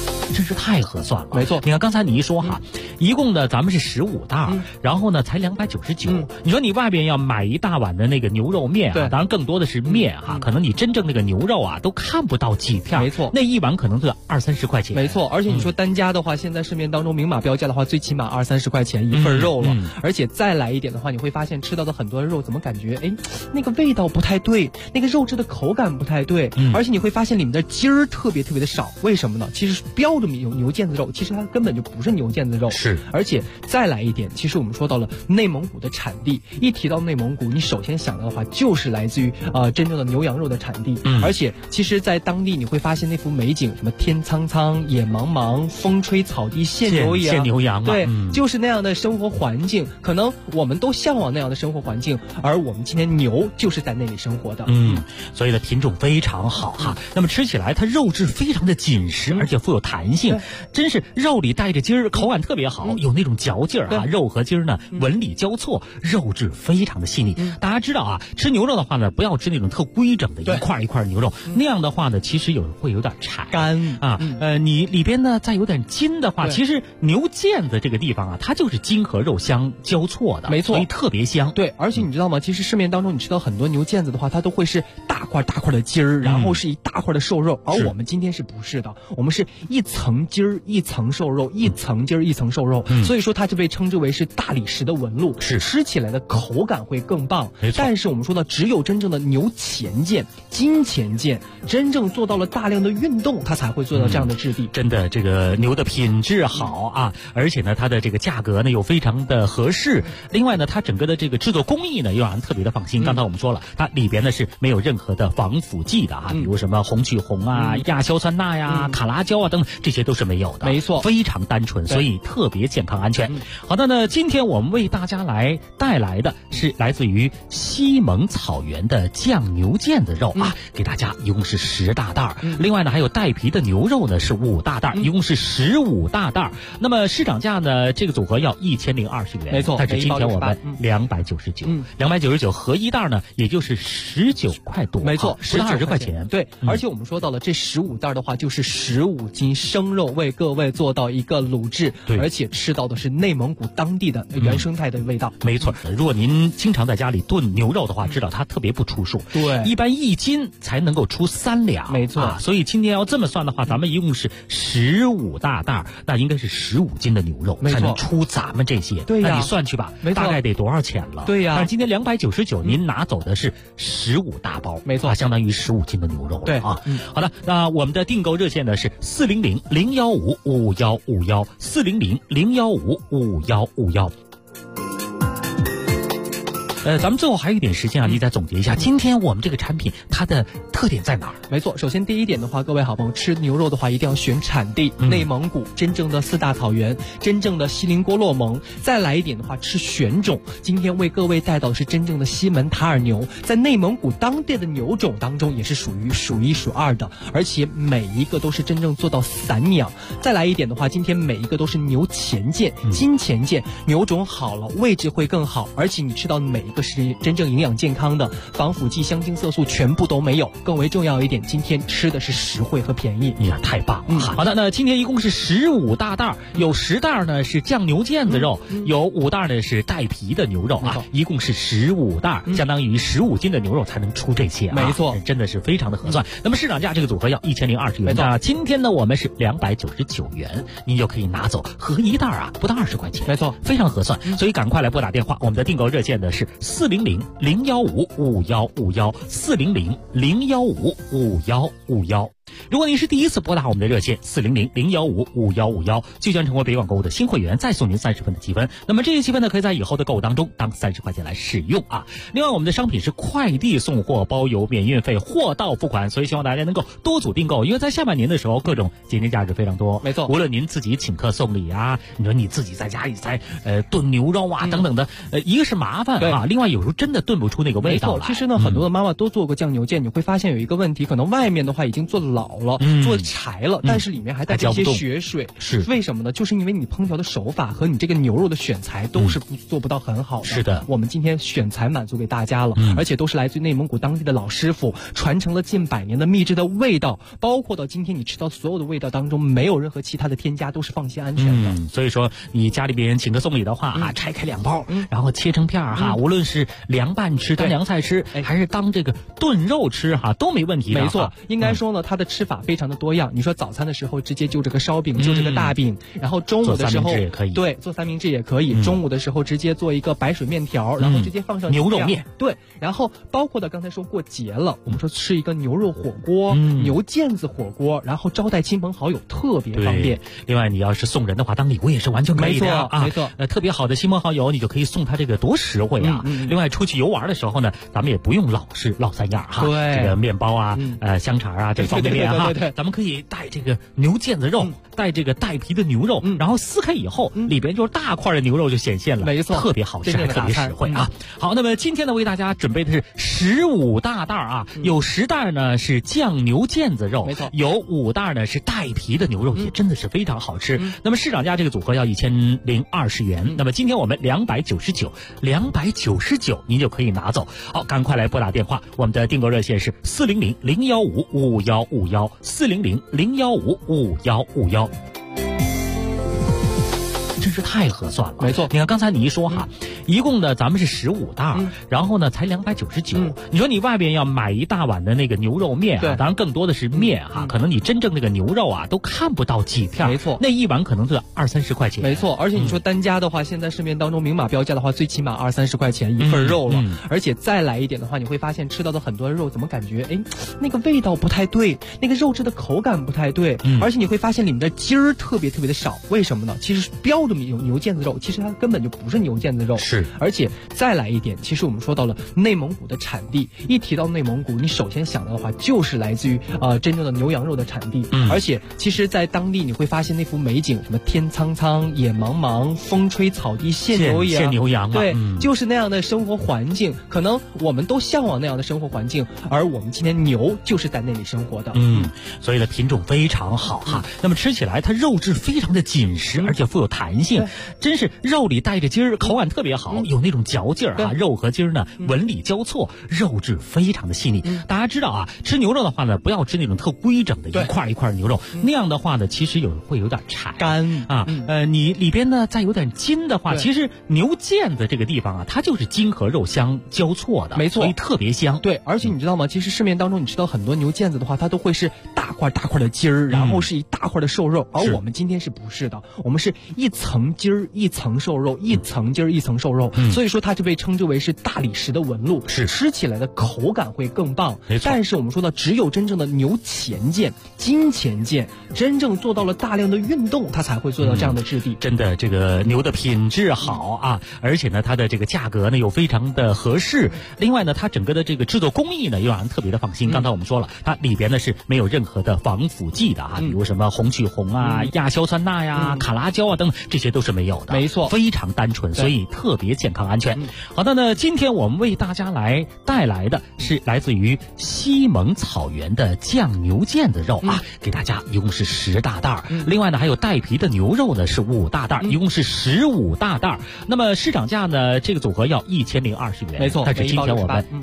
真是太合算了。 没错， 你看刚才你一说哈，一共呢咱们是15袋，然后呢才299。你说你外边要买一大碗的那个牛肉面啊，当然更多的是面哈，可能你真正那个牛肉啊都看不到几片。 没错， 那一碗可能就20-30块钱。 没错，而且你说单价的话，现在市面当中明码标价的话，最起码20-30块钱一份肉了。而且再来一点的话，你会发现吃到的很多的肉怎么感觉那个味道不太对，那个肉质的口感不太对，而且你会发现里面的筋儿特别的少。为什么呢？其实标着牛腱子肉，其实它根本就不是牛腱子肉。 是， 而且再来一点，其实我们说到了内蒙古的产地，一提到内蒙古，你首先想到的话就是来自于真正的牛羊肉的产地。而且其实在当地你会发现那幅美景，什么天苍苍野茫茫，风吹草低见牛羊，对，就是那样的生活环境。可能我们都向往那样的生活环境，而我们今天牛就是在那里生活的。 所以呢品种非常好哈。那么吃起来它肉质非常的紧实，而且富有弹性，真是肉里带着筋儿，口感特别好，有那种嚼劲儿啊。肉和筋儿呢纹理交错，肉质非常的细腻。大家知道啊，吃牛肉的话呢，不要吃那种特规整的一块一块牛肉，那样的话呢，其实会有点柴干啊。你里边呢再有点筋的话，其实牛腱子这个地方啊，它就是筋和肉相交错的， 没错， 所以特别香。 对，而且你知道吗？其实市面当中你吃到很多牛腱子的话，它都会是大块大块的筋儿，然后是一大块的瘦肉，而我们今天是不是的？我们是一层筋儿一层瘦肉，一层筋儿一层瘦肉，所以说它就被称之为是大理石的纹路， 是吃起来的口感会更棒。但是我们说的只有真正的牛前腱、筋前腱，真正做到了大量的运动，它才会做到这样的质地。 真的，这个牛的品质好啊，而且呢，它的这个价格呢又非常的合适。另外呢，它整个的这个制作工艺呢又让人特别的放心。刚才我们说了，它里边呢是没有任何的防腐剂的啊，比如什么红曲红啊、亚硝酸钠呀、卡拉胶啊等等，这些都是没有的。 没错， 非常单纯，所以特别健康安全。好的呢，今天我们为大家来带来的是来自于西蒙草原的酱牛腱子肉啊，给大家一共是10大袋。另外呢，还有带皮的牛肉呢是5大袋，一共是15大袋。那么市场价呢，这个组合要1020元， 没错。 但是今天我们299，299合一袋呢，也就是19块多， 没错 ，10到20块钱。 对，而且我们说到了这15袋的话，就是15斤生肉，为各位做到一个卤制，而且吃到的是内蒙古当地的原生态的味道。 没错，如果您经常在家里炖牛肉的话，知道它特别不出数， 对， 一般1斤才能够出3两， 没错。 所以今天要这么算的话，咱们一共是15大袋，那应该是15斤的牛肉才能出咱们这些。 对呀， 那你算去吧，大概得多少钱了？ 对呀。 但是今天299，您拿走的是15大包， 没错， 相当于15斤的牛肉了。 对啊，好的，那我们的订购热线呢是400-015-5151，400-015-5151。咱们最后还有一点时间啊，你再总结一下，今天我们这个产品它的特点在哪儿？ 没错，首先第一点的话，各位好朋友吃牛肉的话，一定要选产地，内蒙古真正的4大草原，真正的锡林郭勒盟。再来一点的话，吃选种。今天为各位带到的是真正的西门塔尔牛，在内蒙古当地的牛种当中也是属于数1数2的，而且每一个都是真正做到散养。再来一点的话，今天每一个都是牛前腱、筋前腱，牛种好了，位置会更好，而且你吃到每一个是真正营养健康的，防腐剂、香精、色素全部都没有。更为重要一点，今天吃的是实惠和便宜。 呀，太棒了！好的，那今天一共是15大袋，有10袋呢是酱牛腱子肉，有5袋呢是带皮的牛肉啊，一共是15袋，相当于15斤的牛肉才能出这些啊。 没错， 真的是非常的合算。那么市场价这个组合要1020元，那今天呢我们是299元，您就可以拿走合一袋啊，不到20块钱。 没错， 非常合算。所以赶快来拨打电话，我们的订购热线呢是400-015-5151，400-015-5151。如果您是第一次拨打我们的热线400-015-5151，就将成为北广购物的新会员，再送您30分的积分。那么这些积分呢，可以在以后的购物当中当30块钱来使用啊。另外，我们的商品是快递送货，包邮免运费，货到付款，所以希望大家能够多组订购，因为在下半年的时候，各种节日价值非常多。 没错， 无论您自己请客送礼啊，你说你自己在家里在炖牛肉啊等等的，一个是麻烦啊，另外有时候真的炖不出那个味道来。 其实呢，很多的妈妈都做过酱牛腱，你会发现有一个问题，可能外面的话已经做了老了，做柴了，但是里面还带着一些血水。 是为什么呢？就是因为你烹调的手法和你这个牛肉的选材都是做不到很好的。 是的， 我们今天选材满足给大家了，而且都是来自于内蒙古当地的老师傅，传承了近100年的秘制的味道，包括到今天你吃到所有的味道当中没有任何其他的添加，都是放心安全的。 所以说你家里边请客送礼的话拆开2包，然后切成片无论是凉拌吃当凉菜吃，还是当这个炖肉吃都没问题的。 没错，应该说呢，它的吃法非常的多样。你说早餐的时候直接就这个烧饼，就这个大饼，然后中午的时候做三明治也可以， 对，做三明治也可以。中午的时候直接做一个白水面条，然后直接放上牛肉面， 对，然后包括的刚才说过节了，我们说吃一个牛肉火锅、牛腱子火锅，然后招待亲朋好友特别方便。 另外，你要是送人的话，当礼物也是完全可以的啊。 没错， 特别好的亲朋好友，你就可以送他这个多实惠啊。另外，出去游玩的时候呢，咱们也不用老是老三样哈。 对， 这个面包啊，香肠啊，这方便面哈， 对， 咱们可以带这个牛腱子肉，带这个带皮的牛肉，然后撕开以后，里边就是大块的牛肉就显现了， 没错， 特别好吃，还特别实惠啊。好，那么今天呢，为大家准备的是15大袋啊，有10袋呢是酱牛腱子肉， 没错， 有5袋呢是带皮的牛肉，也真的是非常好吃。那么市场价这个组合要1020元，那么今天我们299，您就可以拿走。好，赶快来拨打电话，我们的订购热线是400-015-5151，400-015-5151。真是太合算了， 没错。 你看刚才你一说一共呢咱们是15袋，然后呢才299。你说你外边要买一大碗的那个牛肉面当然更多的是面可能你真正那个牛肉都看不到几片， 没错， 那一碗可能就20-30块钱， 没错。而且你说单价的话，现在市面当中明码标价的话，最起码20-30块钱一份肉了，而且再来一点的话，你会发现吃到的很多肉怎么感觉那个味道不太对，那个肉质的口感不太对，而且你会发现里面的筋儿特别的少，为什么呢？其实标着牛腱子肉，其实它根本就不是牛腱子肉， 是。 而且再来一点，其实我们说到了内蒙古的产地，一提到内蒙古，你首先想到的话就是来自于真正的牛羊肉的产地，而且其实在当地你会发现那幅美景，什么天苍苍野茫茫，风吹草低见牛羊，对，就是那样的生活环境，可能我们都向往那样的生活环境，而我们今天牛就是在那里生活的， 所以呢品种非常好那么吃起来它肉质非常的紧实，而且富有弹性，真是肉里带着筋儿，口感特别好，有那种嚼劲儿肉和筋儿呢纹理交错，肉质非常的细腻。大家知道吃牛肉的话呢，不要吃那种特规整的一块一块牛肉，那样的话呢，其实会有点柴干你里边呢再有点筋的话，其实牛腱子这个地方它就是筋和肉相交错的， 没错， 所以特别香。 对，而且你知道吗？其实市面当中你吃到很多牛腱子的话，它都会是大块的筋儿，然后是一大块的瘦肉，而我们今天是不是的？我们是一层筋儿一层瘦肉，一层筋儿一层瘦肉，所以说它就被称之为是大理石的纹路， 是吃起来的口感会更棒。 没错。 但是我们说到只有真正的牛前腱、筋前腱，真正做到了大量的运动，它才会做到这样的质地。 真的，这个牛的品质好而且呢，它的这个价格呢又非常的合适。另外呢，它整个的这个制作工艺呢又让人特别的放心。刚才我们说了，它里边呢是没有任何的防腐剂的比如什么红曲红亚硝酸钠呀、卡拉胶等等，这些都是没有的。 没错， 非常单纯，所以特别健康安全。好的呢，今天我们为大家来带来的是来自于西蒙草原的酱牛腱子肉给大家一共是10大袋。另外呢，还有带皮的牛肉呢是5大袋，一共是15大袋。那么市场价呢，这个组合要1020元， 没错。 但是今天我们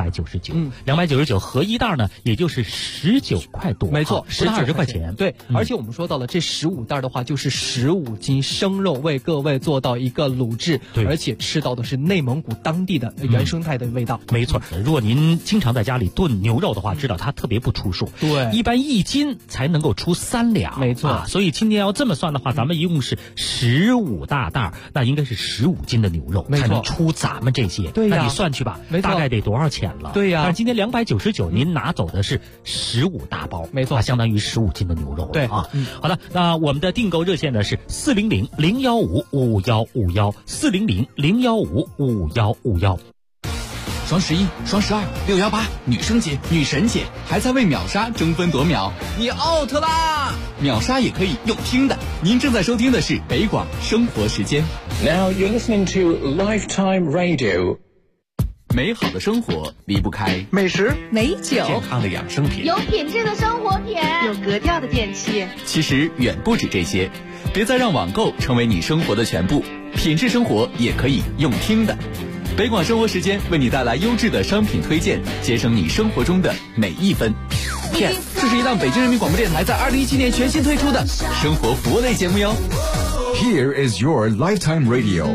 299，299合一袋呢，也就是19块多， 没错 ，20块钱。 对，而且我们说到了这15袋的话，就是15斤生肉，为各位做到一个卤制，而且吃到的是内蒙古当地的原生态的味道。 没错，如果您经常在家里炖牛肉的话，知道它特别不出数， 对， 一般1斤才能够出3两， 没错。 所以今天要这么算的话，咱们一共是15大袋，那应该是15斤的牛肉才能出咱们这些。 对呀， 那你算去吧，大概得多少钱了？ 对呀。 但是今天299，您拿走的是15大包， 没错， 相当于15斤的牛肉了。 对好的，那我们的订购热线呢是400-015-5151，400-015-5151。 双11、双12、618，女生节、女神节，还在为秒杀争分夺秒，你 out 啦！秒杀也可以用听的。您正在收听的是北广生活时间。 Now you're listening to Lifetime Radio。 美好的生活离不开美食、 美酒、 健康的养生品， 有品质的生活品， 有格调的电器。 其实远不止这些，别再让网购成为你生活的全部，品质生活也可以用听的。北广生活时间为你带来优质的商品推荐，节省你生活中的每一分。Yes， 这是一档北京人民广播电台在2017年全新推出的生活服务类节目哟。 Here is your lifetime radio。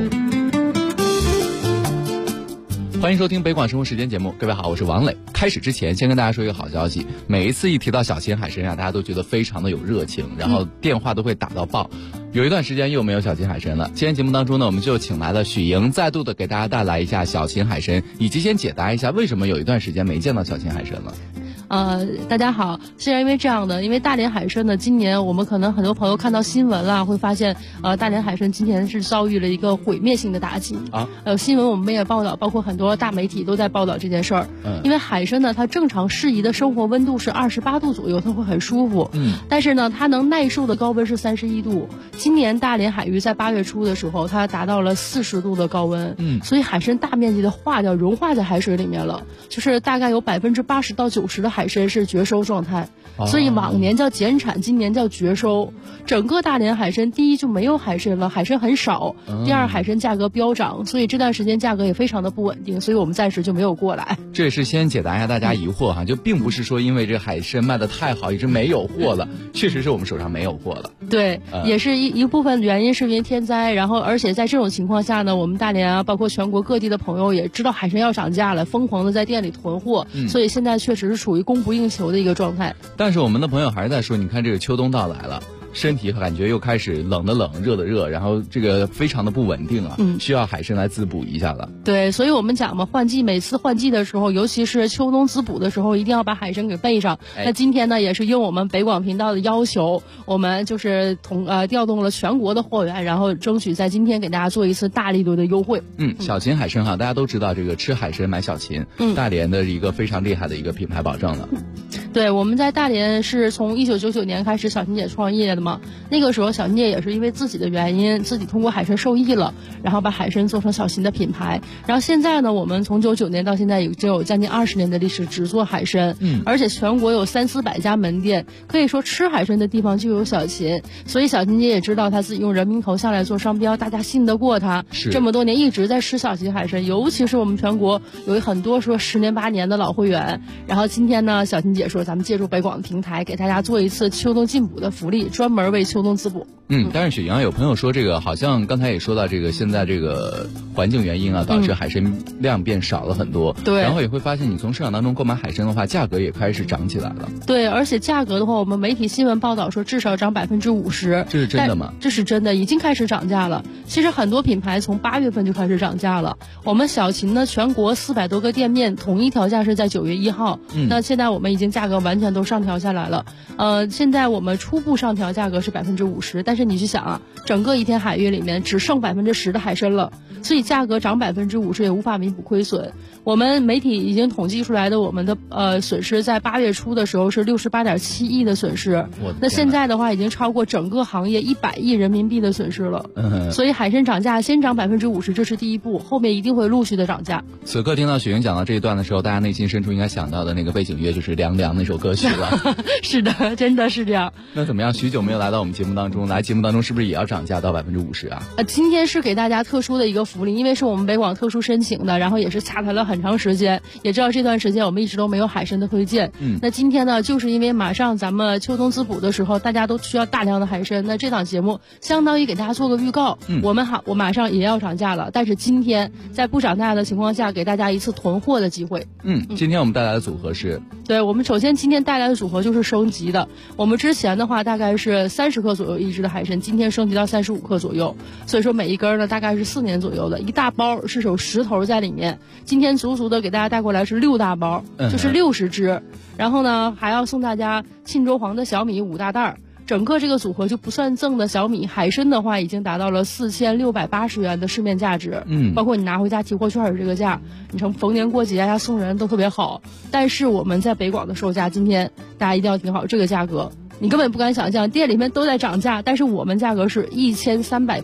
欢迎收听北广生活时间节目，各位好，我是王磊。开始之前，先跟大家说一个好消息，每一次一提到小秦海参啊，大家都觉得非常的有热情，然后电话都会打到爆。有一段时间又没有小秦海参了，今天节目当中呢，我们就请来了许莹，再度的给大家带来一下小秦海参，以及先解答一下为什么有一段时间没见到小秦海参了。 大家好，是因为这样的，因为大连海参呢，今年我们可能很多朋友看到新闻了，会发现，大连海参今年是遭遇了一个毁灭性的打击啊。新闻我们也报道，包括很多大媒体都在报道这件事儿。因为海参呢，它正常适宜的生活温度是28度左右，它会很舒服。但是呢，它能耐受的高温是31度。今年大连海域在8月初的时候，它达到了40度的高温。所以海参大面积的融化在海水里面了，就是大概有80%到90%的海参是绝收状态，所以往年叫减产，今年叫绝收。整个大连海参，第一就没有海参了，海参很少；第二，海参价格飙涨，所以这段时间价格也非常的不稳定，所以我们暂时就没有过来。 这也是先解答一下大家疑惑哈，就并不是说因为这海参卖的太好，一直没有货了，确实是我们手上没有货了。 对，也是一部分原因是因为天灾，然后而且在这种情况下呢，我们大连啊，包括全国各地的朋友也知道海参要涨价了，疯狂的在店里囤货，所以现在确实是处于供不应求的一个状态。 但是我们的朋友还是在说，你看这个秋冬到来了，身体感觉又开始冷的冷，热的热，然后这个非常的不稳定啊，需要海参来滋补一下了。 对，所以我们讲嘛，每次换季的时候，尤其是秋冬滋补的时候，一定要把海参给备上。那今天呢，也是应我们北广频道的要求，我们就是调动了全国的货源，然后争取在今天给大家做一次大力度的优惠。 小秦海参哈，大家都知道这个吃海参买小秦，大连的一个非常厉害的一个品牌保证了。 对，我们在大连是从1999年开始小秦姐创业的嘛，那个时候小秦姐也是因为自己的原因，自己通过海参受益了，然后把海参做成小秦的品牌。然后现在呢，我们从99年到现在已经有将近20年的历史，只做海参，而且全国有300-400家门店，可以说吃海参的地方就有小秦。所以小秦姐也知道她自己用人民头像来做商标，大家信得过她，这么多年一直在吃小秦海参，尤其是我们全国有很多说10年8年的老会员。然后今天呢，小秦姐说咱们借助北广的平台给大家做一次秋冬进补的福利，专门为秋冬滋补。 但是雪阳有朋友说这个好像刚才也说到这个现在这个环境原因啊，导致海参量变少了很多。对，然后也会发现你从市场当中购买海参的话，价格也开始涨起来了。 对，而且价格的话，我们媒体新闻报道说至少涨50%。 这是真的吗？ 这是真的，已经开始涨价了。其实很多品牌从8月份就开始涨价了。我们小秦呢，全国400多个店面统一调价是在9月1号。那现在我们已经价格完全都上调下来了。现在我们初步上调价格是50%，但是你去想啊，整个一天海域里面只剩10%的海参了，所以价格涨50%也无法弥补亏损。我们媒体已经统计出来的，我们的损失在8月初的时候是68.7亿的损失，那现在的话已经超过整个行业100亿人民币的损失了。所以海参涨价先涨50%，这是第一步，后面一定会陆续的涨价。 此刻听到雪莹讲到这一段的时候，大家内心深处应该想到的那个背景乐就是《凉凉》那首歌曲了。 是的，真的是这样。 那怎么样？许久没有来到我们节目当中，来节目当中是不是也要涨价到50%啊？ 今天是给大家特殊的一个福利，因为是我们北广特殊申请的，然后也是洽谈了很长时间，也知道这段时间我们一直都没有海参的推荐。那今天呢，就是因为马上咱们秋冬滋补的时候，大家都需要大量的海参，那这档节目相当于给大家做个预告。我马上也要涨价了，但是今天在不涨价的情况下，给大家一次囤货的机会。 今天我们带来的组合是， 对，我们首先今天带来的组合就是升级的。我们之前的话大概是30克左右一只的海参，今天升级到35克左右，所以说每一根呢大概是4年左右的，一大包是有10头在里面。今天足足的给大家带过来是6大包，就是60只。然后呢，还要送大家沁州黄的小米5大袋。整个这个组合就不算赠的小米，海参的话已经达到了4680元的市面价值，包括你拿回家提货券是这个价，你从逢年过节呀送人都特别好。但是我们在北广的售价，今天大家一定要听好这个价格，你根本不敢想象，店里面都在涨价，但是我们价格是1380。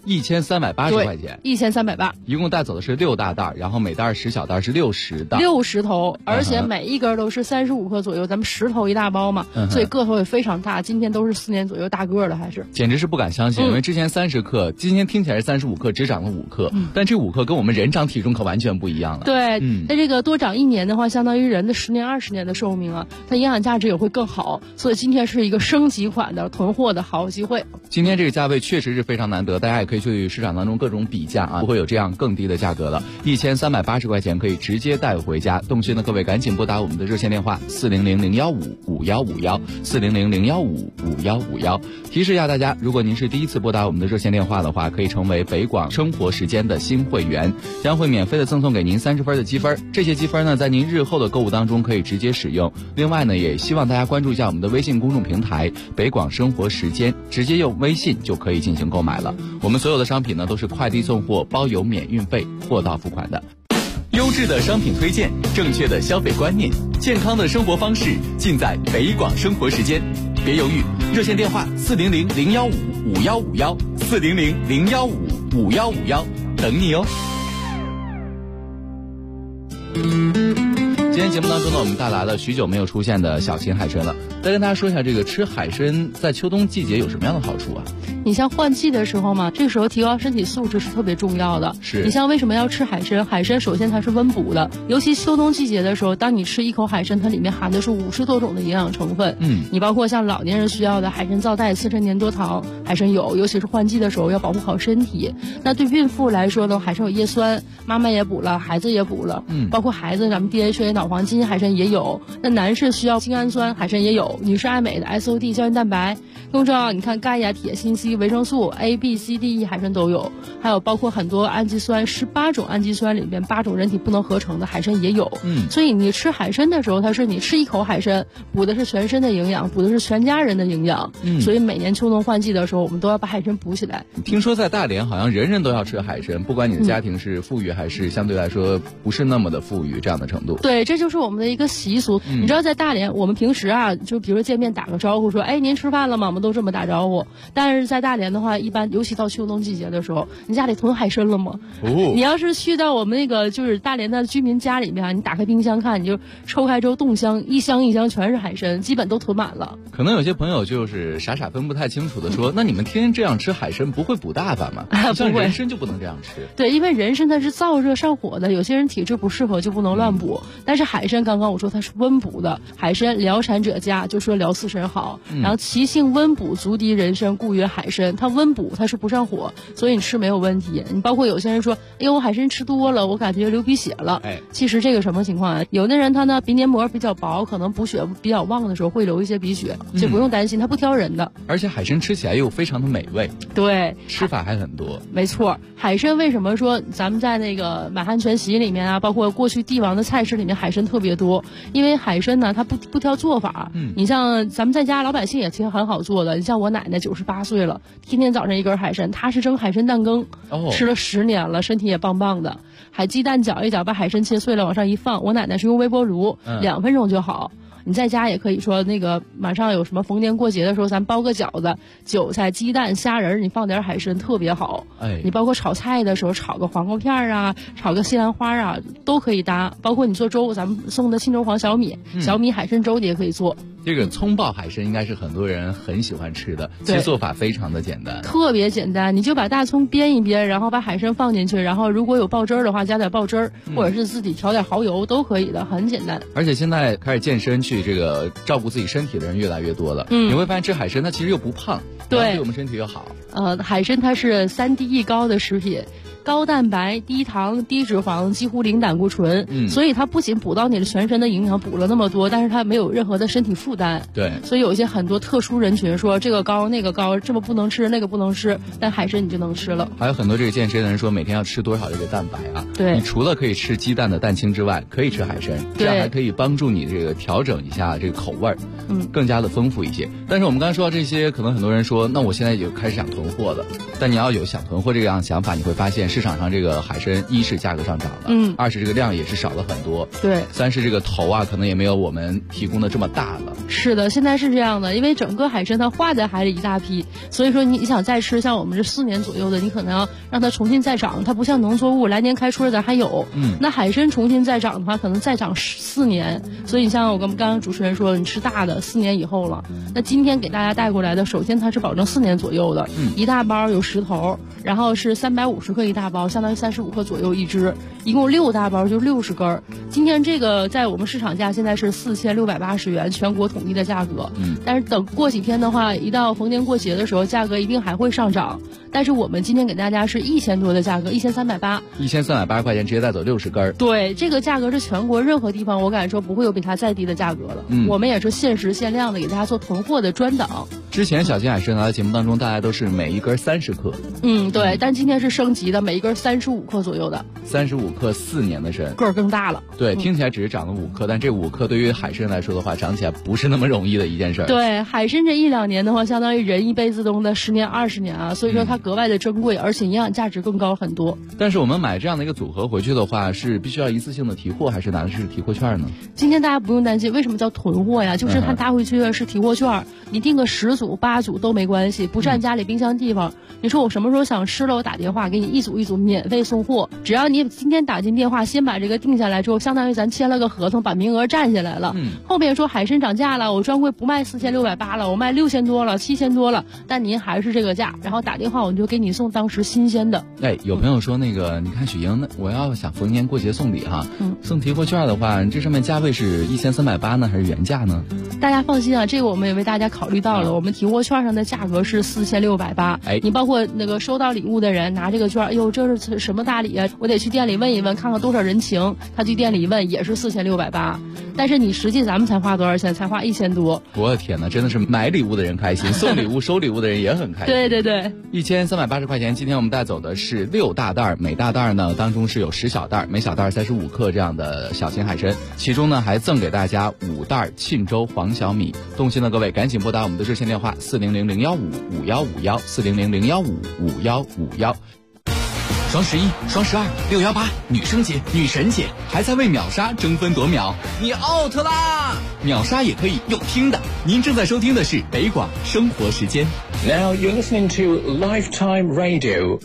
1380块钱 ，1380， 一共带走的是6大袋，然后每袋10小袋是60袋 ，60头，而且每一根都是35克左右，咱们10头一大包嘛，所以个头也非常大。今天都是4年左右大个的，还是简直是不敢相信，因为之前30克，今天听起来是35克，只长了5克，但这5克跟我们人长体重可完全不一样了。 对，那这个多长1年的话，相当于人的10年20年的寿命啊，它营养价值也会更好，所以今天是一个升级款的囤货的好机会。 今天这个价位确实是非常难得，大家也可以去市场当中各种比价啊，不会有这样更低的价格了，1380块钱可以直接带回家。动心的各位赶紧拨打我们的热线电话400-015-5151，400-015-5151。提示一下大家，如果您是第一次拨打我们的热线电话的话，可以成为北广生活时间的新会员，将会免费的赠送给您30分的积分。这些积分呢，在您日后的购物当中可以直接使用。另外呢，也希望大家关注一下我们的微信公众平台北广生活时间，直接用微信就可以进行购买了。我们所有的商品呢，都是快递送货，包邮免运费，货到付款的。 优质的商品推荐，正确的消费观念，健康的生活方式，尽在北广生活时间。别犹豫，热线电话400-015-5151，400-015-5151，等你哦。 今天节目当中呢，我们带来了许久没有出现的小型海参了。再跟大家说一下，这个吃海参在秋冬季节有什么样的好处啊？ 你像换季的时候嘛，这个时候提高身体素质是特别重要的。 是你像为什么要吃海参？海参首先它是温补的，尤其秋冬季节的时候，当你吃一口海参，它里面含的是50多种的营养成分。你包括像老年人需要的海参皂苷、刺身粘多糖，海参有，尤其是换季的时候要保护好身体。那对孕妇来说呢，海参有叶酸，妈妈也补了，孩子也补了。包括孩子咱们 DHA 脑黄金海参也有。那男士需要精氨酸，海参也有。女士爱美的 SOD 胶原蛋白。更重要，你看钙呀、铁、锌、硒、维生素 A、B、C、D、E 海参都有，还有包括很多氨基酸，18种氨基酸里面8种人体不能合成的海参也有。所以你吃海参的时候，它是你吃一口海参，补的是全身的营养，补的是全家人的营养。所以每年秋冬换季的时候，我们都要把海参补起来。 听说在大连好像人人都要吃海参，不管你的家庭是富裕还是相对来说不是那么的富裕这样的程度。 对，这就是我们的一个习俗。你知道在大连，我们平时啊，就比如见面打个招呼说，哎，您吃饭了吗？我们都这么打招呼。但是在大连的话，一般尤其到秋冬季节的时候，你家里囤海参了吗？你要是去到我们那个就是大连的居民家里面，你打开冰箱看，你就抽开之后冻箱，一箱一箱全是海参，基本都囤满了。 可能有些朋友就是傻傻分不太清楚的说，那你们天天这样吃海参不会补大发吗？像人参就不能这样吃。 对，因为人参它是燥热上火的，有些人体质不适合就不能乱补。但是海参刚刚我说它是温补的，海参疗产者佳，就说疗四神好。然后其性温补，足敌人参，故曰海参。它温补，它是不上火，所以你吃没有问题。你包括有些人说，哎呦，我海参吃多了，我感觉流鼻血了。其实这个什么情况啊？有的人他呢鼻黏膜比较薄，可能补血比较旺的时候会流一些鼻血，这不用担心，它不挑人的。 而且海参吃起来又非常的美味。 对， 吃法还很多。 没错，海参为什么说咱们在那个满汉全席里面啊，包括过去帝王的菜式里面海参特别多？因为海参呢，它不挑做法。你像咱们在家老百姓也挺很好做的。你像我奶奶98岁了，天天早上一根海参，她是蒸海参蛋羹，吃了10年了，身体也棒棒的。海鸡蛋搅一搅，把海参切碎了往上一放，我奶奶是用微波炉，2分钟就好。你在家也可以说那个马上有什么逢年过节的时候，咱包个饺子，韭菜、鸡蛋、虾仁，你放点海参特别好。你包括炒菜的时候，炒个黄瓜片啊，炒个西兰花啊，都可以搭。包括你做粥，咱们送的青州黄小米，小米海参粥你也可以做。 这个葱爆海参应该是很多人很喜欢吃的，其实做法非常的简单， 特别简单。你就把大葱煸一煸，然后把海参放进去，然后如果有爆汁儿的话，加点爆汁儿，或者是自己调点蚝油都可以的，很简单。 而且现在开始健身去这个照顾自己身体的人越来越多了，你会发现吃海参它其实又不胖，对我们身体又好。 海参它是3D 高的食品。高蛋白、低糖、低脂肪，几乎零胆固醇，所以它不仅补到你的全身的营养，补了那么多，但是它没有任何的身体负担。 对， 所以有一些很多特殊人群说这个高那个高，这么不能吃那个不能吃，但海参你就能吃了。 还有很多这个健身的人说每天要吃多少这个蛋白啊？ 对， 你除了可以吃鸡蛋的蛋清之外，可以吃海参，这样还可以帮助你这个调整一下这个口味儿，更加的丰富一些。但是我们刚才说到这些，可能很多人说，那我现在就开始想囤货了。但你要有想囤货这样的想法，你会发现市场上这个海参一是价格上涨了，二是这个量也是少了很多， 对， 三是这个头啊可能也没有我们提供的这么大了。 是的，现在是这样的，因为整个海参它化在海里一大批，所以说你想再吃，像我们这4年左右的，你可能要让它重新再长，它不像农作物来年开春咱还有，那海参重新再长的话，可能再长4年，所以你像我刚刚主持人说，你吃大的4年以后了，那今天给大家带过来的，首先它是保证4年左右的，一大包有10头，然后是350克一大包，相当于35克左右一只，一共6大包就60根。今天这个在我们市场价现在是4680元，全国统一的价格。但是等过几天的话，一到逢年过节的时候，价格一定还会上涨。但是我们今天给大家是1000多的价格，1380，1380 块钱直接带走60根。 对，这个价格是全国任何地方我敢说不会有比它再低的价格了。我们也是限时限量的给大家做囤货的专档。 之前小金海参来的节目当中，大家都是每一根30克。 对，但今天是升级的，每一根35克左右的。 35克4年的参， 个儿更大了。 对，听起来只是长了5克，但这5克对于海参来说的话，长起来不是那么容易的一件事儿。 对，海参这1、2年的话，相当于人一辈子中的10年、20年啊，所以说它格外的珍贵，而且营养价值更高很多。 但是我们买这样的一个组合回去的话，是必须要一次性的提货，还是拿的是提货券呢？ 今天大家不用担心，为什么叫囤货呀？就是它拿回去的是提货券，你订个10组、8组都没关系，不占家里冰箱地方。你说我什么时候想吃了，我打电话给你1组1组免费送货，只要你今天打进电话，先把这个定下来之后，相当于咱签了个合同，把名额占下来了。后面说海参涨价了，我专柜不卖4680了，我卖6000多了、7000多了，但您还是这个价，然后打电话我就给你送当时新鲜的。 有朋友说那个，你看许莹，那我要想逢年过节送礼哈，送提货券的话，这上面价位是1380呢，还是原价呢？ 大家放心啊，这个我们也为大家考虑到了，我们提货券上的价格是4680。你包括那个收到礼物的人拿这个券，哎呦，这是什么大礼啊？我得去店里问一问，看看多少人情。他去店里一问也是4680，但是你实际咱们才花多少钱？才花1000多。 我的天哪，真的是买礼物的人开心，送礼物、收礼物的人也很开心。 对对对 ，1380块钱。今天我们带走的是6大袋，每大袋呢当中是有10小袋，每小袋35克这样的小型海参，其中呢还赠给大家5袋沁州黄小米。动心的各位赶紧拨打我们的热线电话400-015-5151，400-015-5151。 双11、双12、618，女生节、女神节，还在为秒杀争分夺秒，你 out 啦！秒杀也可以用听的。您正在收听的是北广生活时间。 Now you're listening to Lifetime Radio。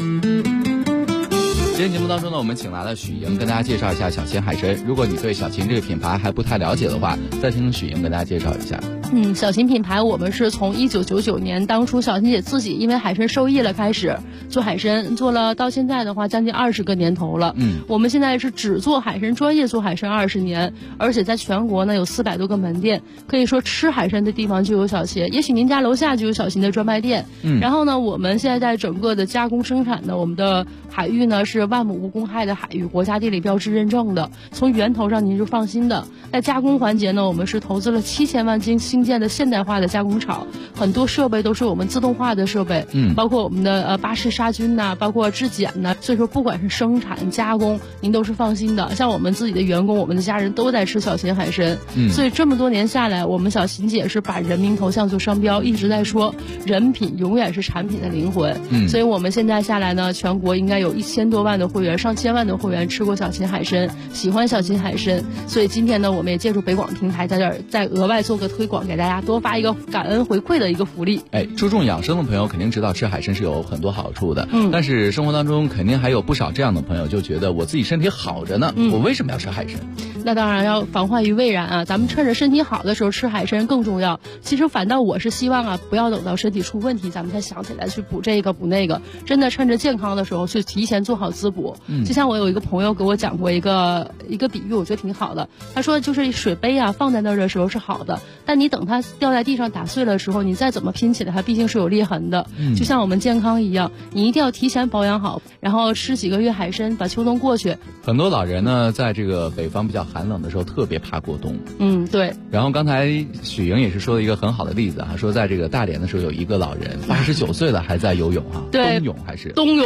今天节目当中呢，我们请来了许莹，跟大家介绍一下小秦海参。如果你对小秦这个品牌还不太了解的话，再听许莹跟大家介绍一下。 小秦品牌我们是从1999年当初小秦姐自己因为海参受益了开始做海参，做了到现在的话将近20个年头了。我们现在是只做海参，专业做海参20年，而且在全国呢有400多个门店，可以说吃海参的地方就有小秦，也许您家楼下就有小秦的专卖店。然后呢，我们现在在整个的加工生产的我们的海域呢是万亩无公害的海域，国家地理标志认证的，从源头上您就放心的。在加工环节呢，我们是投资了7000万新建的现代化的加工厂，很多设备都是我们自动化的设备，包括我们的巴氏杀菌呐，包括质检呐，所以说不管是生产加工，您都是放心的。像我们自己的员工，我们的家人都在吃小秦海参，所以这么多年下来，我们小秦姐是把人民头像做商标，一直在说人品永远是产品的灵魂。所以我们现在下来呢，全国应该有1000多万的会员，上千万的会员吃过小秦海参，喜欢小秦海参。所以今天呢，我们也借助北广平台在这儿再额外做个推广，给大家多发一个感恩回馈的一个福利。 注重养生的朋友肯定知道吃海参是有很多好处的，但是生活当中肯定还有不少这样的朋友就觉得我自己身体好着呢，我为什么要吃海参？ 那当然要防患于未然啊，咱们趁着身体好的时候吃海参更重要。其实反倒我是希望啊，不要等到身体出问题咱们才想起来去补这个补那个，真的趁着健康的时候去提前做好滋补。就像我有一个朋友给我讲过一个比喻，我觉得挺好的。他说就是水杯啊放在那儿的时候是好的，但你等它掉在地上打碎了的时候，你再怎么拼起来它毕竟是有裂痕的。就像我们健康一样，你一定要提前保养好，然后吃几个月海参，把秋冬过去。 很多老人呢在这个北方比较寒冷的时候特别怕过冬。 对。 然后刚才许莹也是说了一个很好的例子啊，说在这个大连的时候有一个老人89岁了还在游泳啊。 对， 冬泳还是冬泳。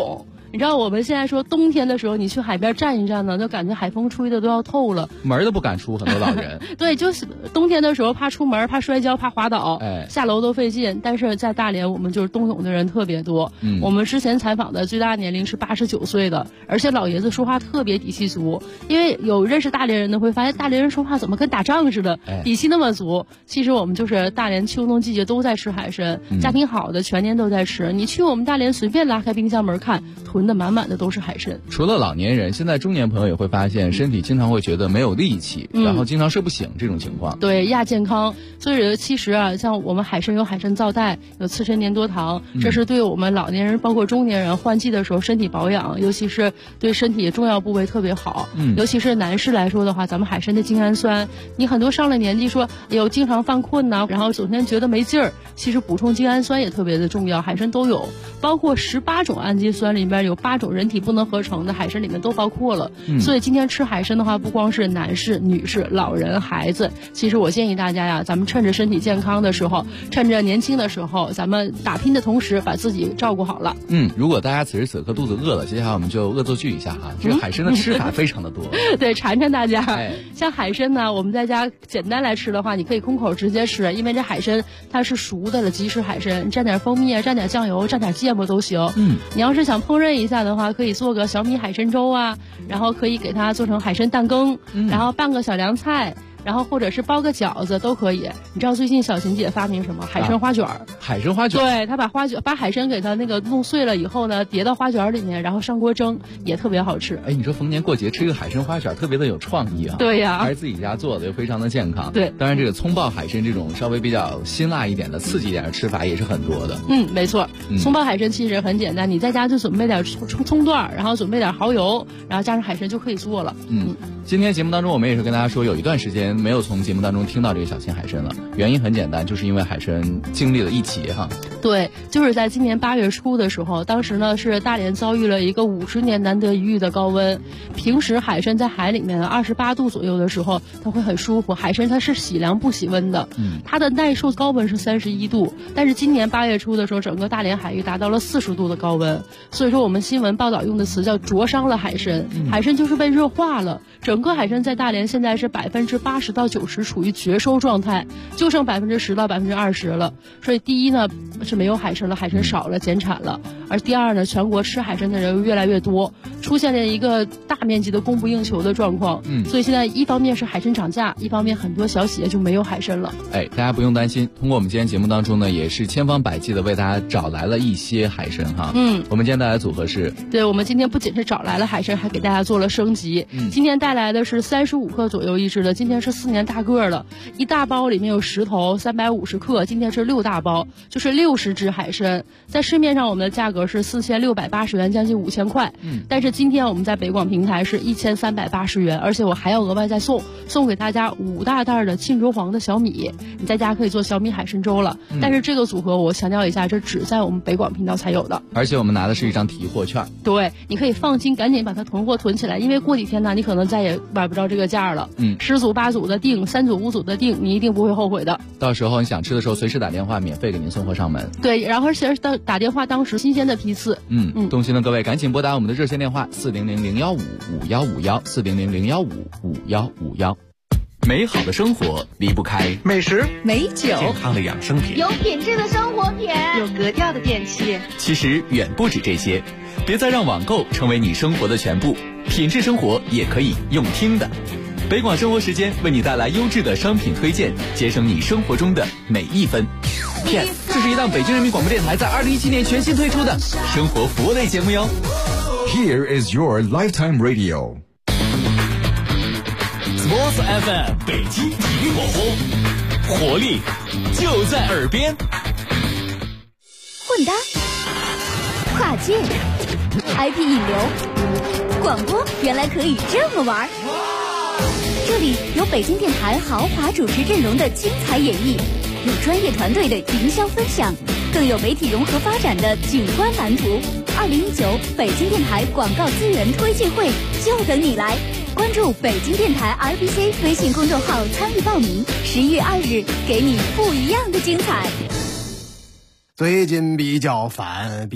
你知道我们现在说冬天的时候，你去海边站一站呢，就感觉海风吹的都要透了， 门都不敢出，很多老人。 对，就是冬天的时候怕出门，怕摔跤，怕滑倒，下楼都费劲。但是在大连，我们就是冬泳的人特别多。我们之前采访的最大年龄是89岁的，而且老爷子说话特别底气足。因为有认识大连人的会发现，大连人说话怎么跟打仗似的，底气那么足。其实我们就是大连秋冬季节都在吃海参，家庭好的全年都在吃。你去我们大连随便拉开冰箱门看，囤的满满的都是海参。 除了老年人，现在中年朋友也会发现身体经常会觉得没有力气，然后经常睡不醒这种情况。 对，亚健康。所以其实啊，像我们海参有海参皂苷，有刺参粘多糖，这是对我们老年人包括中年人换季的时候身体保养，尤其是对身体重要部位特别好。尤其是男士来说的话，咱们海参的精氨酸，你很多上了年纪说有经常犯困呐，然后整天觉得没劲儿，其实补充精氨酸也特别的重要，海参都有，包括18种氨基酸里边有8种人体不能合成的，海参里面都包括了。所以今天吃海参的话，不光是男士、女士、老人、孩子，其实我建议大家呀，咱们趁着身体健康的时候，趁着年轻的时候，咱们打拼的同时把自己照顾好了。 如果大家此时此刻肚子饿了，接下来我们就恶作剧一下哈，这个海参的吃法非常的多。 对，馋馋大家。像海参呢，我们在家简单来吃的话，你可以空口直接吃，因为这海参它是熟的了，即食海参，蘸点蜂蜜啊，蘸点酱油，蘸点芥末都行。你要是想烹饪一下的话，可以做个小米海参粥啊，然后可以给它做成海参蛋羹，然后拌个小凉菜。然后或者是包个饺子都可以。你知道最近小琴姐发明什么？海参花卷儿。 海参花卷。 对，她把海参给它那个弄碎了以后呢，叠到花卷里面，然后上锅蒸，也特别好吃。 哎，你说逢年过节吃一个海参花卷，特别的有创意啊。 对呀， 还是自己家做的，又非常的健康。 对， 当然这个葱爆海参这种稍微比较辛辣一点的、刺激一点的吃法也是很多的。 没错。葱爆海参其实很简单，你在家就准备点葱段，然后准备点蚝油，然后加上海参就可以做了。 今天节目当中我们也是跟大家说，有一段时间没有从节目当中听到这个小青海参了，原因很简单，就是因为海参经历了一劫哈。 对，就是在今年8月初的时候，当时呢是大连遭遇了一个50年难得一遇的高温。平时海参在海里面28度左右的时候，它会很舒服。海参它是喜凉不喜温的，它的耐受高温是31度，但是今年8月初的时候，整个大连海域达到了40度的高温。所以说我们新闻报道用的词叫灼伤了海参，海参就是被热化了。整个海参在大连现在是80%到90%处于绝收状态，就剩10%到20%了。所以第一呢是没有海参了，海参少了，减产了。而第二呢，全国吃海参的人越来越多，出现了一个大面积的供不应求的状况。所以现在一方面是海参涨价，一方面很多小企业就没有海参了。 大家不用担心，通过我们今天节目当中呢，也是千方百计的为大家找来了一些海参哈。我们今天带来的组合是， 对，我们今天不仅是找来了海参，还给大家做了升级。今天带来的是35克左右一只的，今天是4年大个的，一大包里面有10头，350克，今天是6大包，就是60只海参。在市面上我们的价格是4680元，将近5000块。但是今天我们在北广平台是1380元，而且我还要额外再送给大家5大袋的沁竹黄的小米，你在家可以做小米海参粥了。但是这个组合我强调一下，这只在我们北广频道才有的， 而且我们拿的是一张提货券。 对，你可以放心，赶紧把它囤货囤起来，因为过几天呢，你可能再也买不着这个价了。10组8组的订，3组5组的订，你一定不会后悔的。 到时候你想吃的时候，随时打电话，免费给您送货上门。 对，然后而且打电话当时新鲜的批次。 动心的各位赶紧拨打我们的热线电话400-015-5151，400-015-5151。 美好的生活离不开美食、 美酒、 健康的养生品， 有品质的生活品， 有格调的电器。 其实远不止这些，别再让网购成为你生活的全部，品质生活也可以用听的。北广生活时间为你带来优质的商品推荐，节省你生活中的每一分。Yes， 这是一档北京人民广播电台在2017年全新推出的生活服务类节目哟。 Here is your lifetime radio。Sports FM 北京体育广播，活力就在耳边。 混搭、跨界、IP 引流，广播原来可以这么玩。这里有北京电台豪华主持阵容的精彩演绎，有专业团队的营销分享，更有媒体融合发展的景观蓝图。2019北京电台广告资源推介会就等你来，关注北京电台 RBC 微信公众号参与报名，11月2日给你不一样的精彩。 最近比较烦，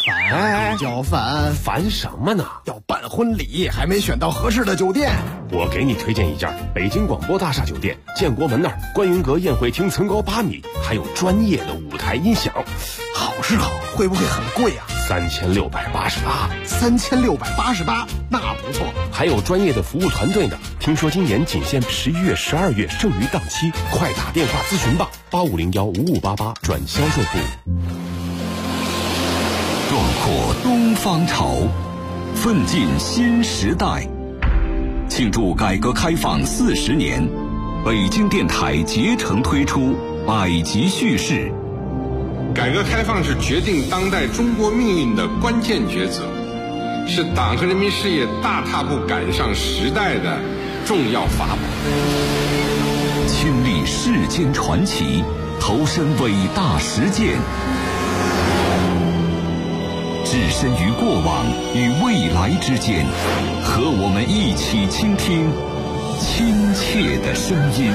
烦什么呢？ 要办婚礼，还没选到合适的酒店。 我给你推荐一家北京广播大厦酒店，建国门那儿观云阁宴会厅层高8米，还有专业的舞台音响。 好是好，会不会很贵啊 ？3688。 3688，那不错。 还有专业的服务团队呢。听说今年仅限11月、12月，剩余档期，快打电话咨询吧，85015588转销售部。 壮阔东方潮，奋进新时代。庆祝改革开放40年，北京电台竭诚推出百集叙事。 改革开放是决定当代中国命运的关键抉择，是党和人民事业大踏步赶上时代的重要法宝。 亲历世间传奇，投身伟大实践，置身于过往与未来之间，和我们一起倾听亲切的声音。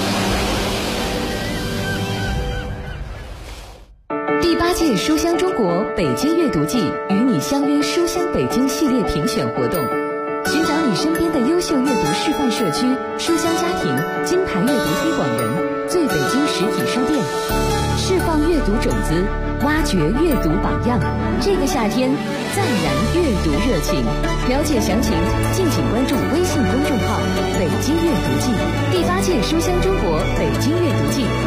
第8届书香中国北京阅读季与你相约书香北京系列评选活动，寻找你身边的优秀阅读示范社区、书香家庭、金牌阅读推广人、最北京实体书店，释放阅读种子，挖掘阅读榜样。这个夏天再燃阅读热情。了解详情，敬请关注微信公众号“北京阅读季”。第8届书香中国北京阅读季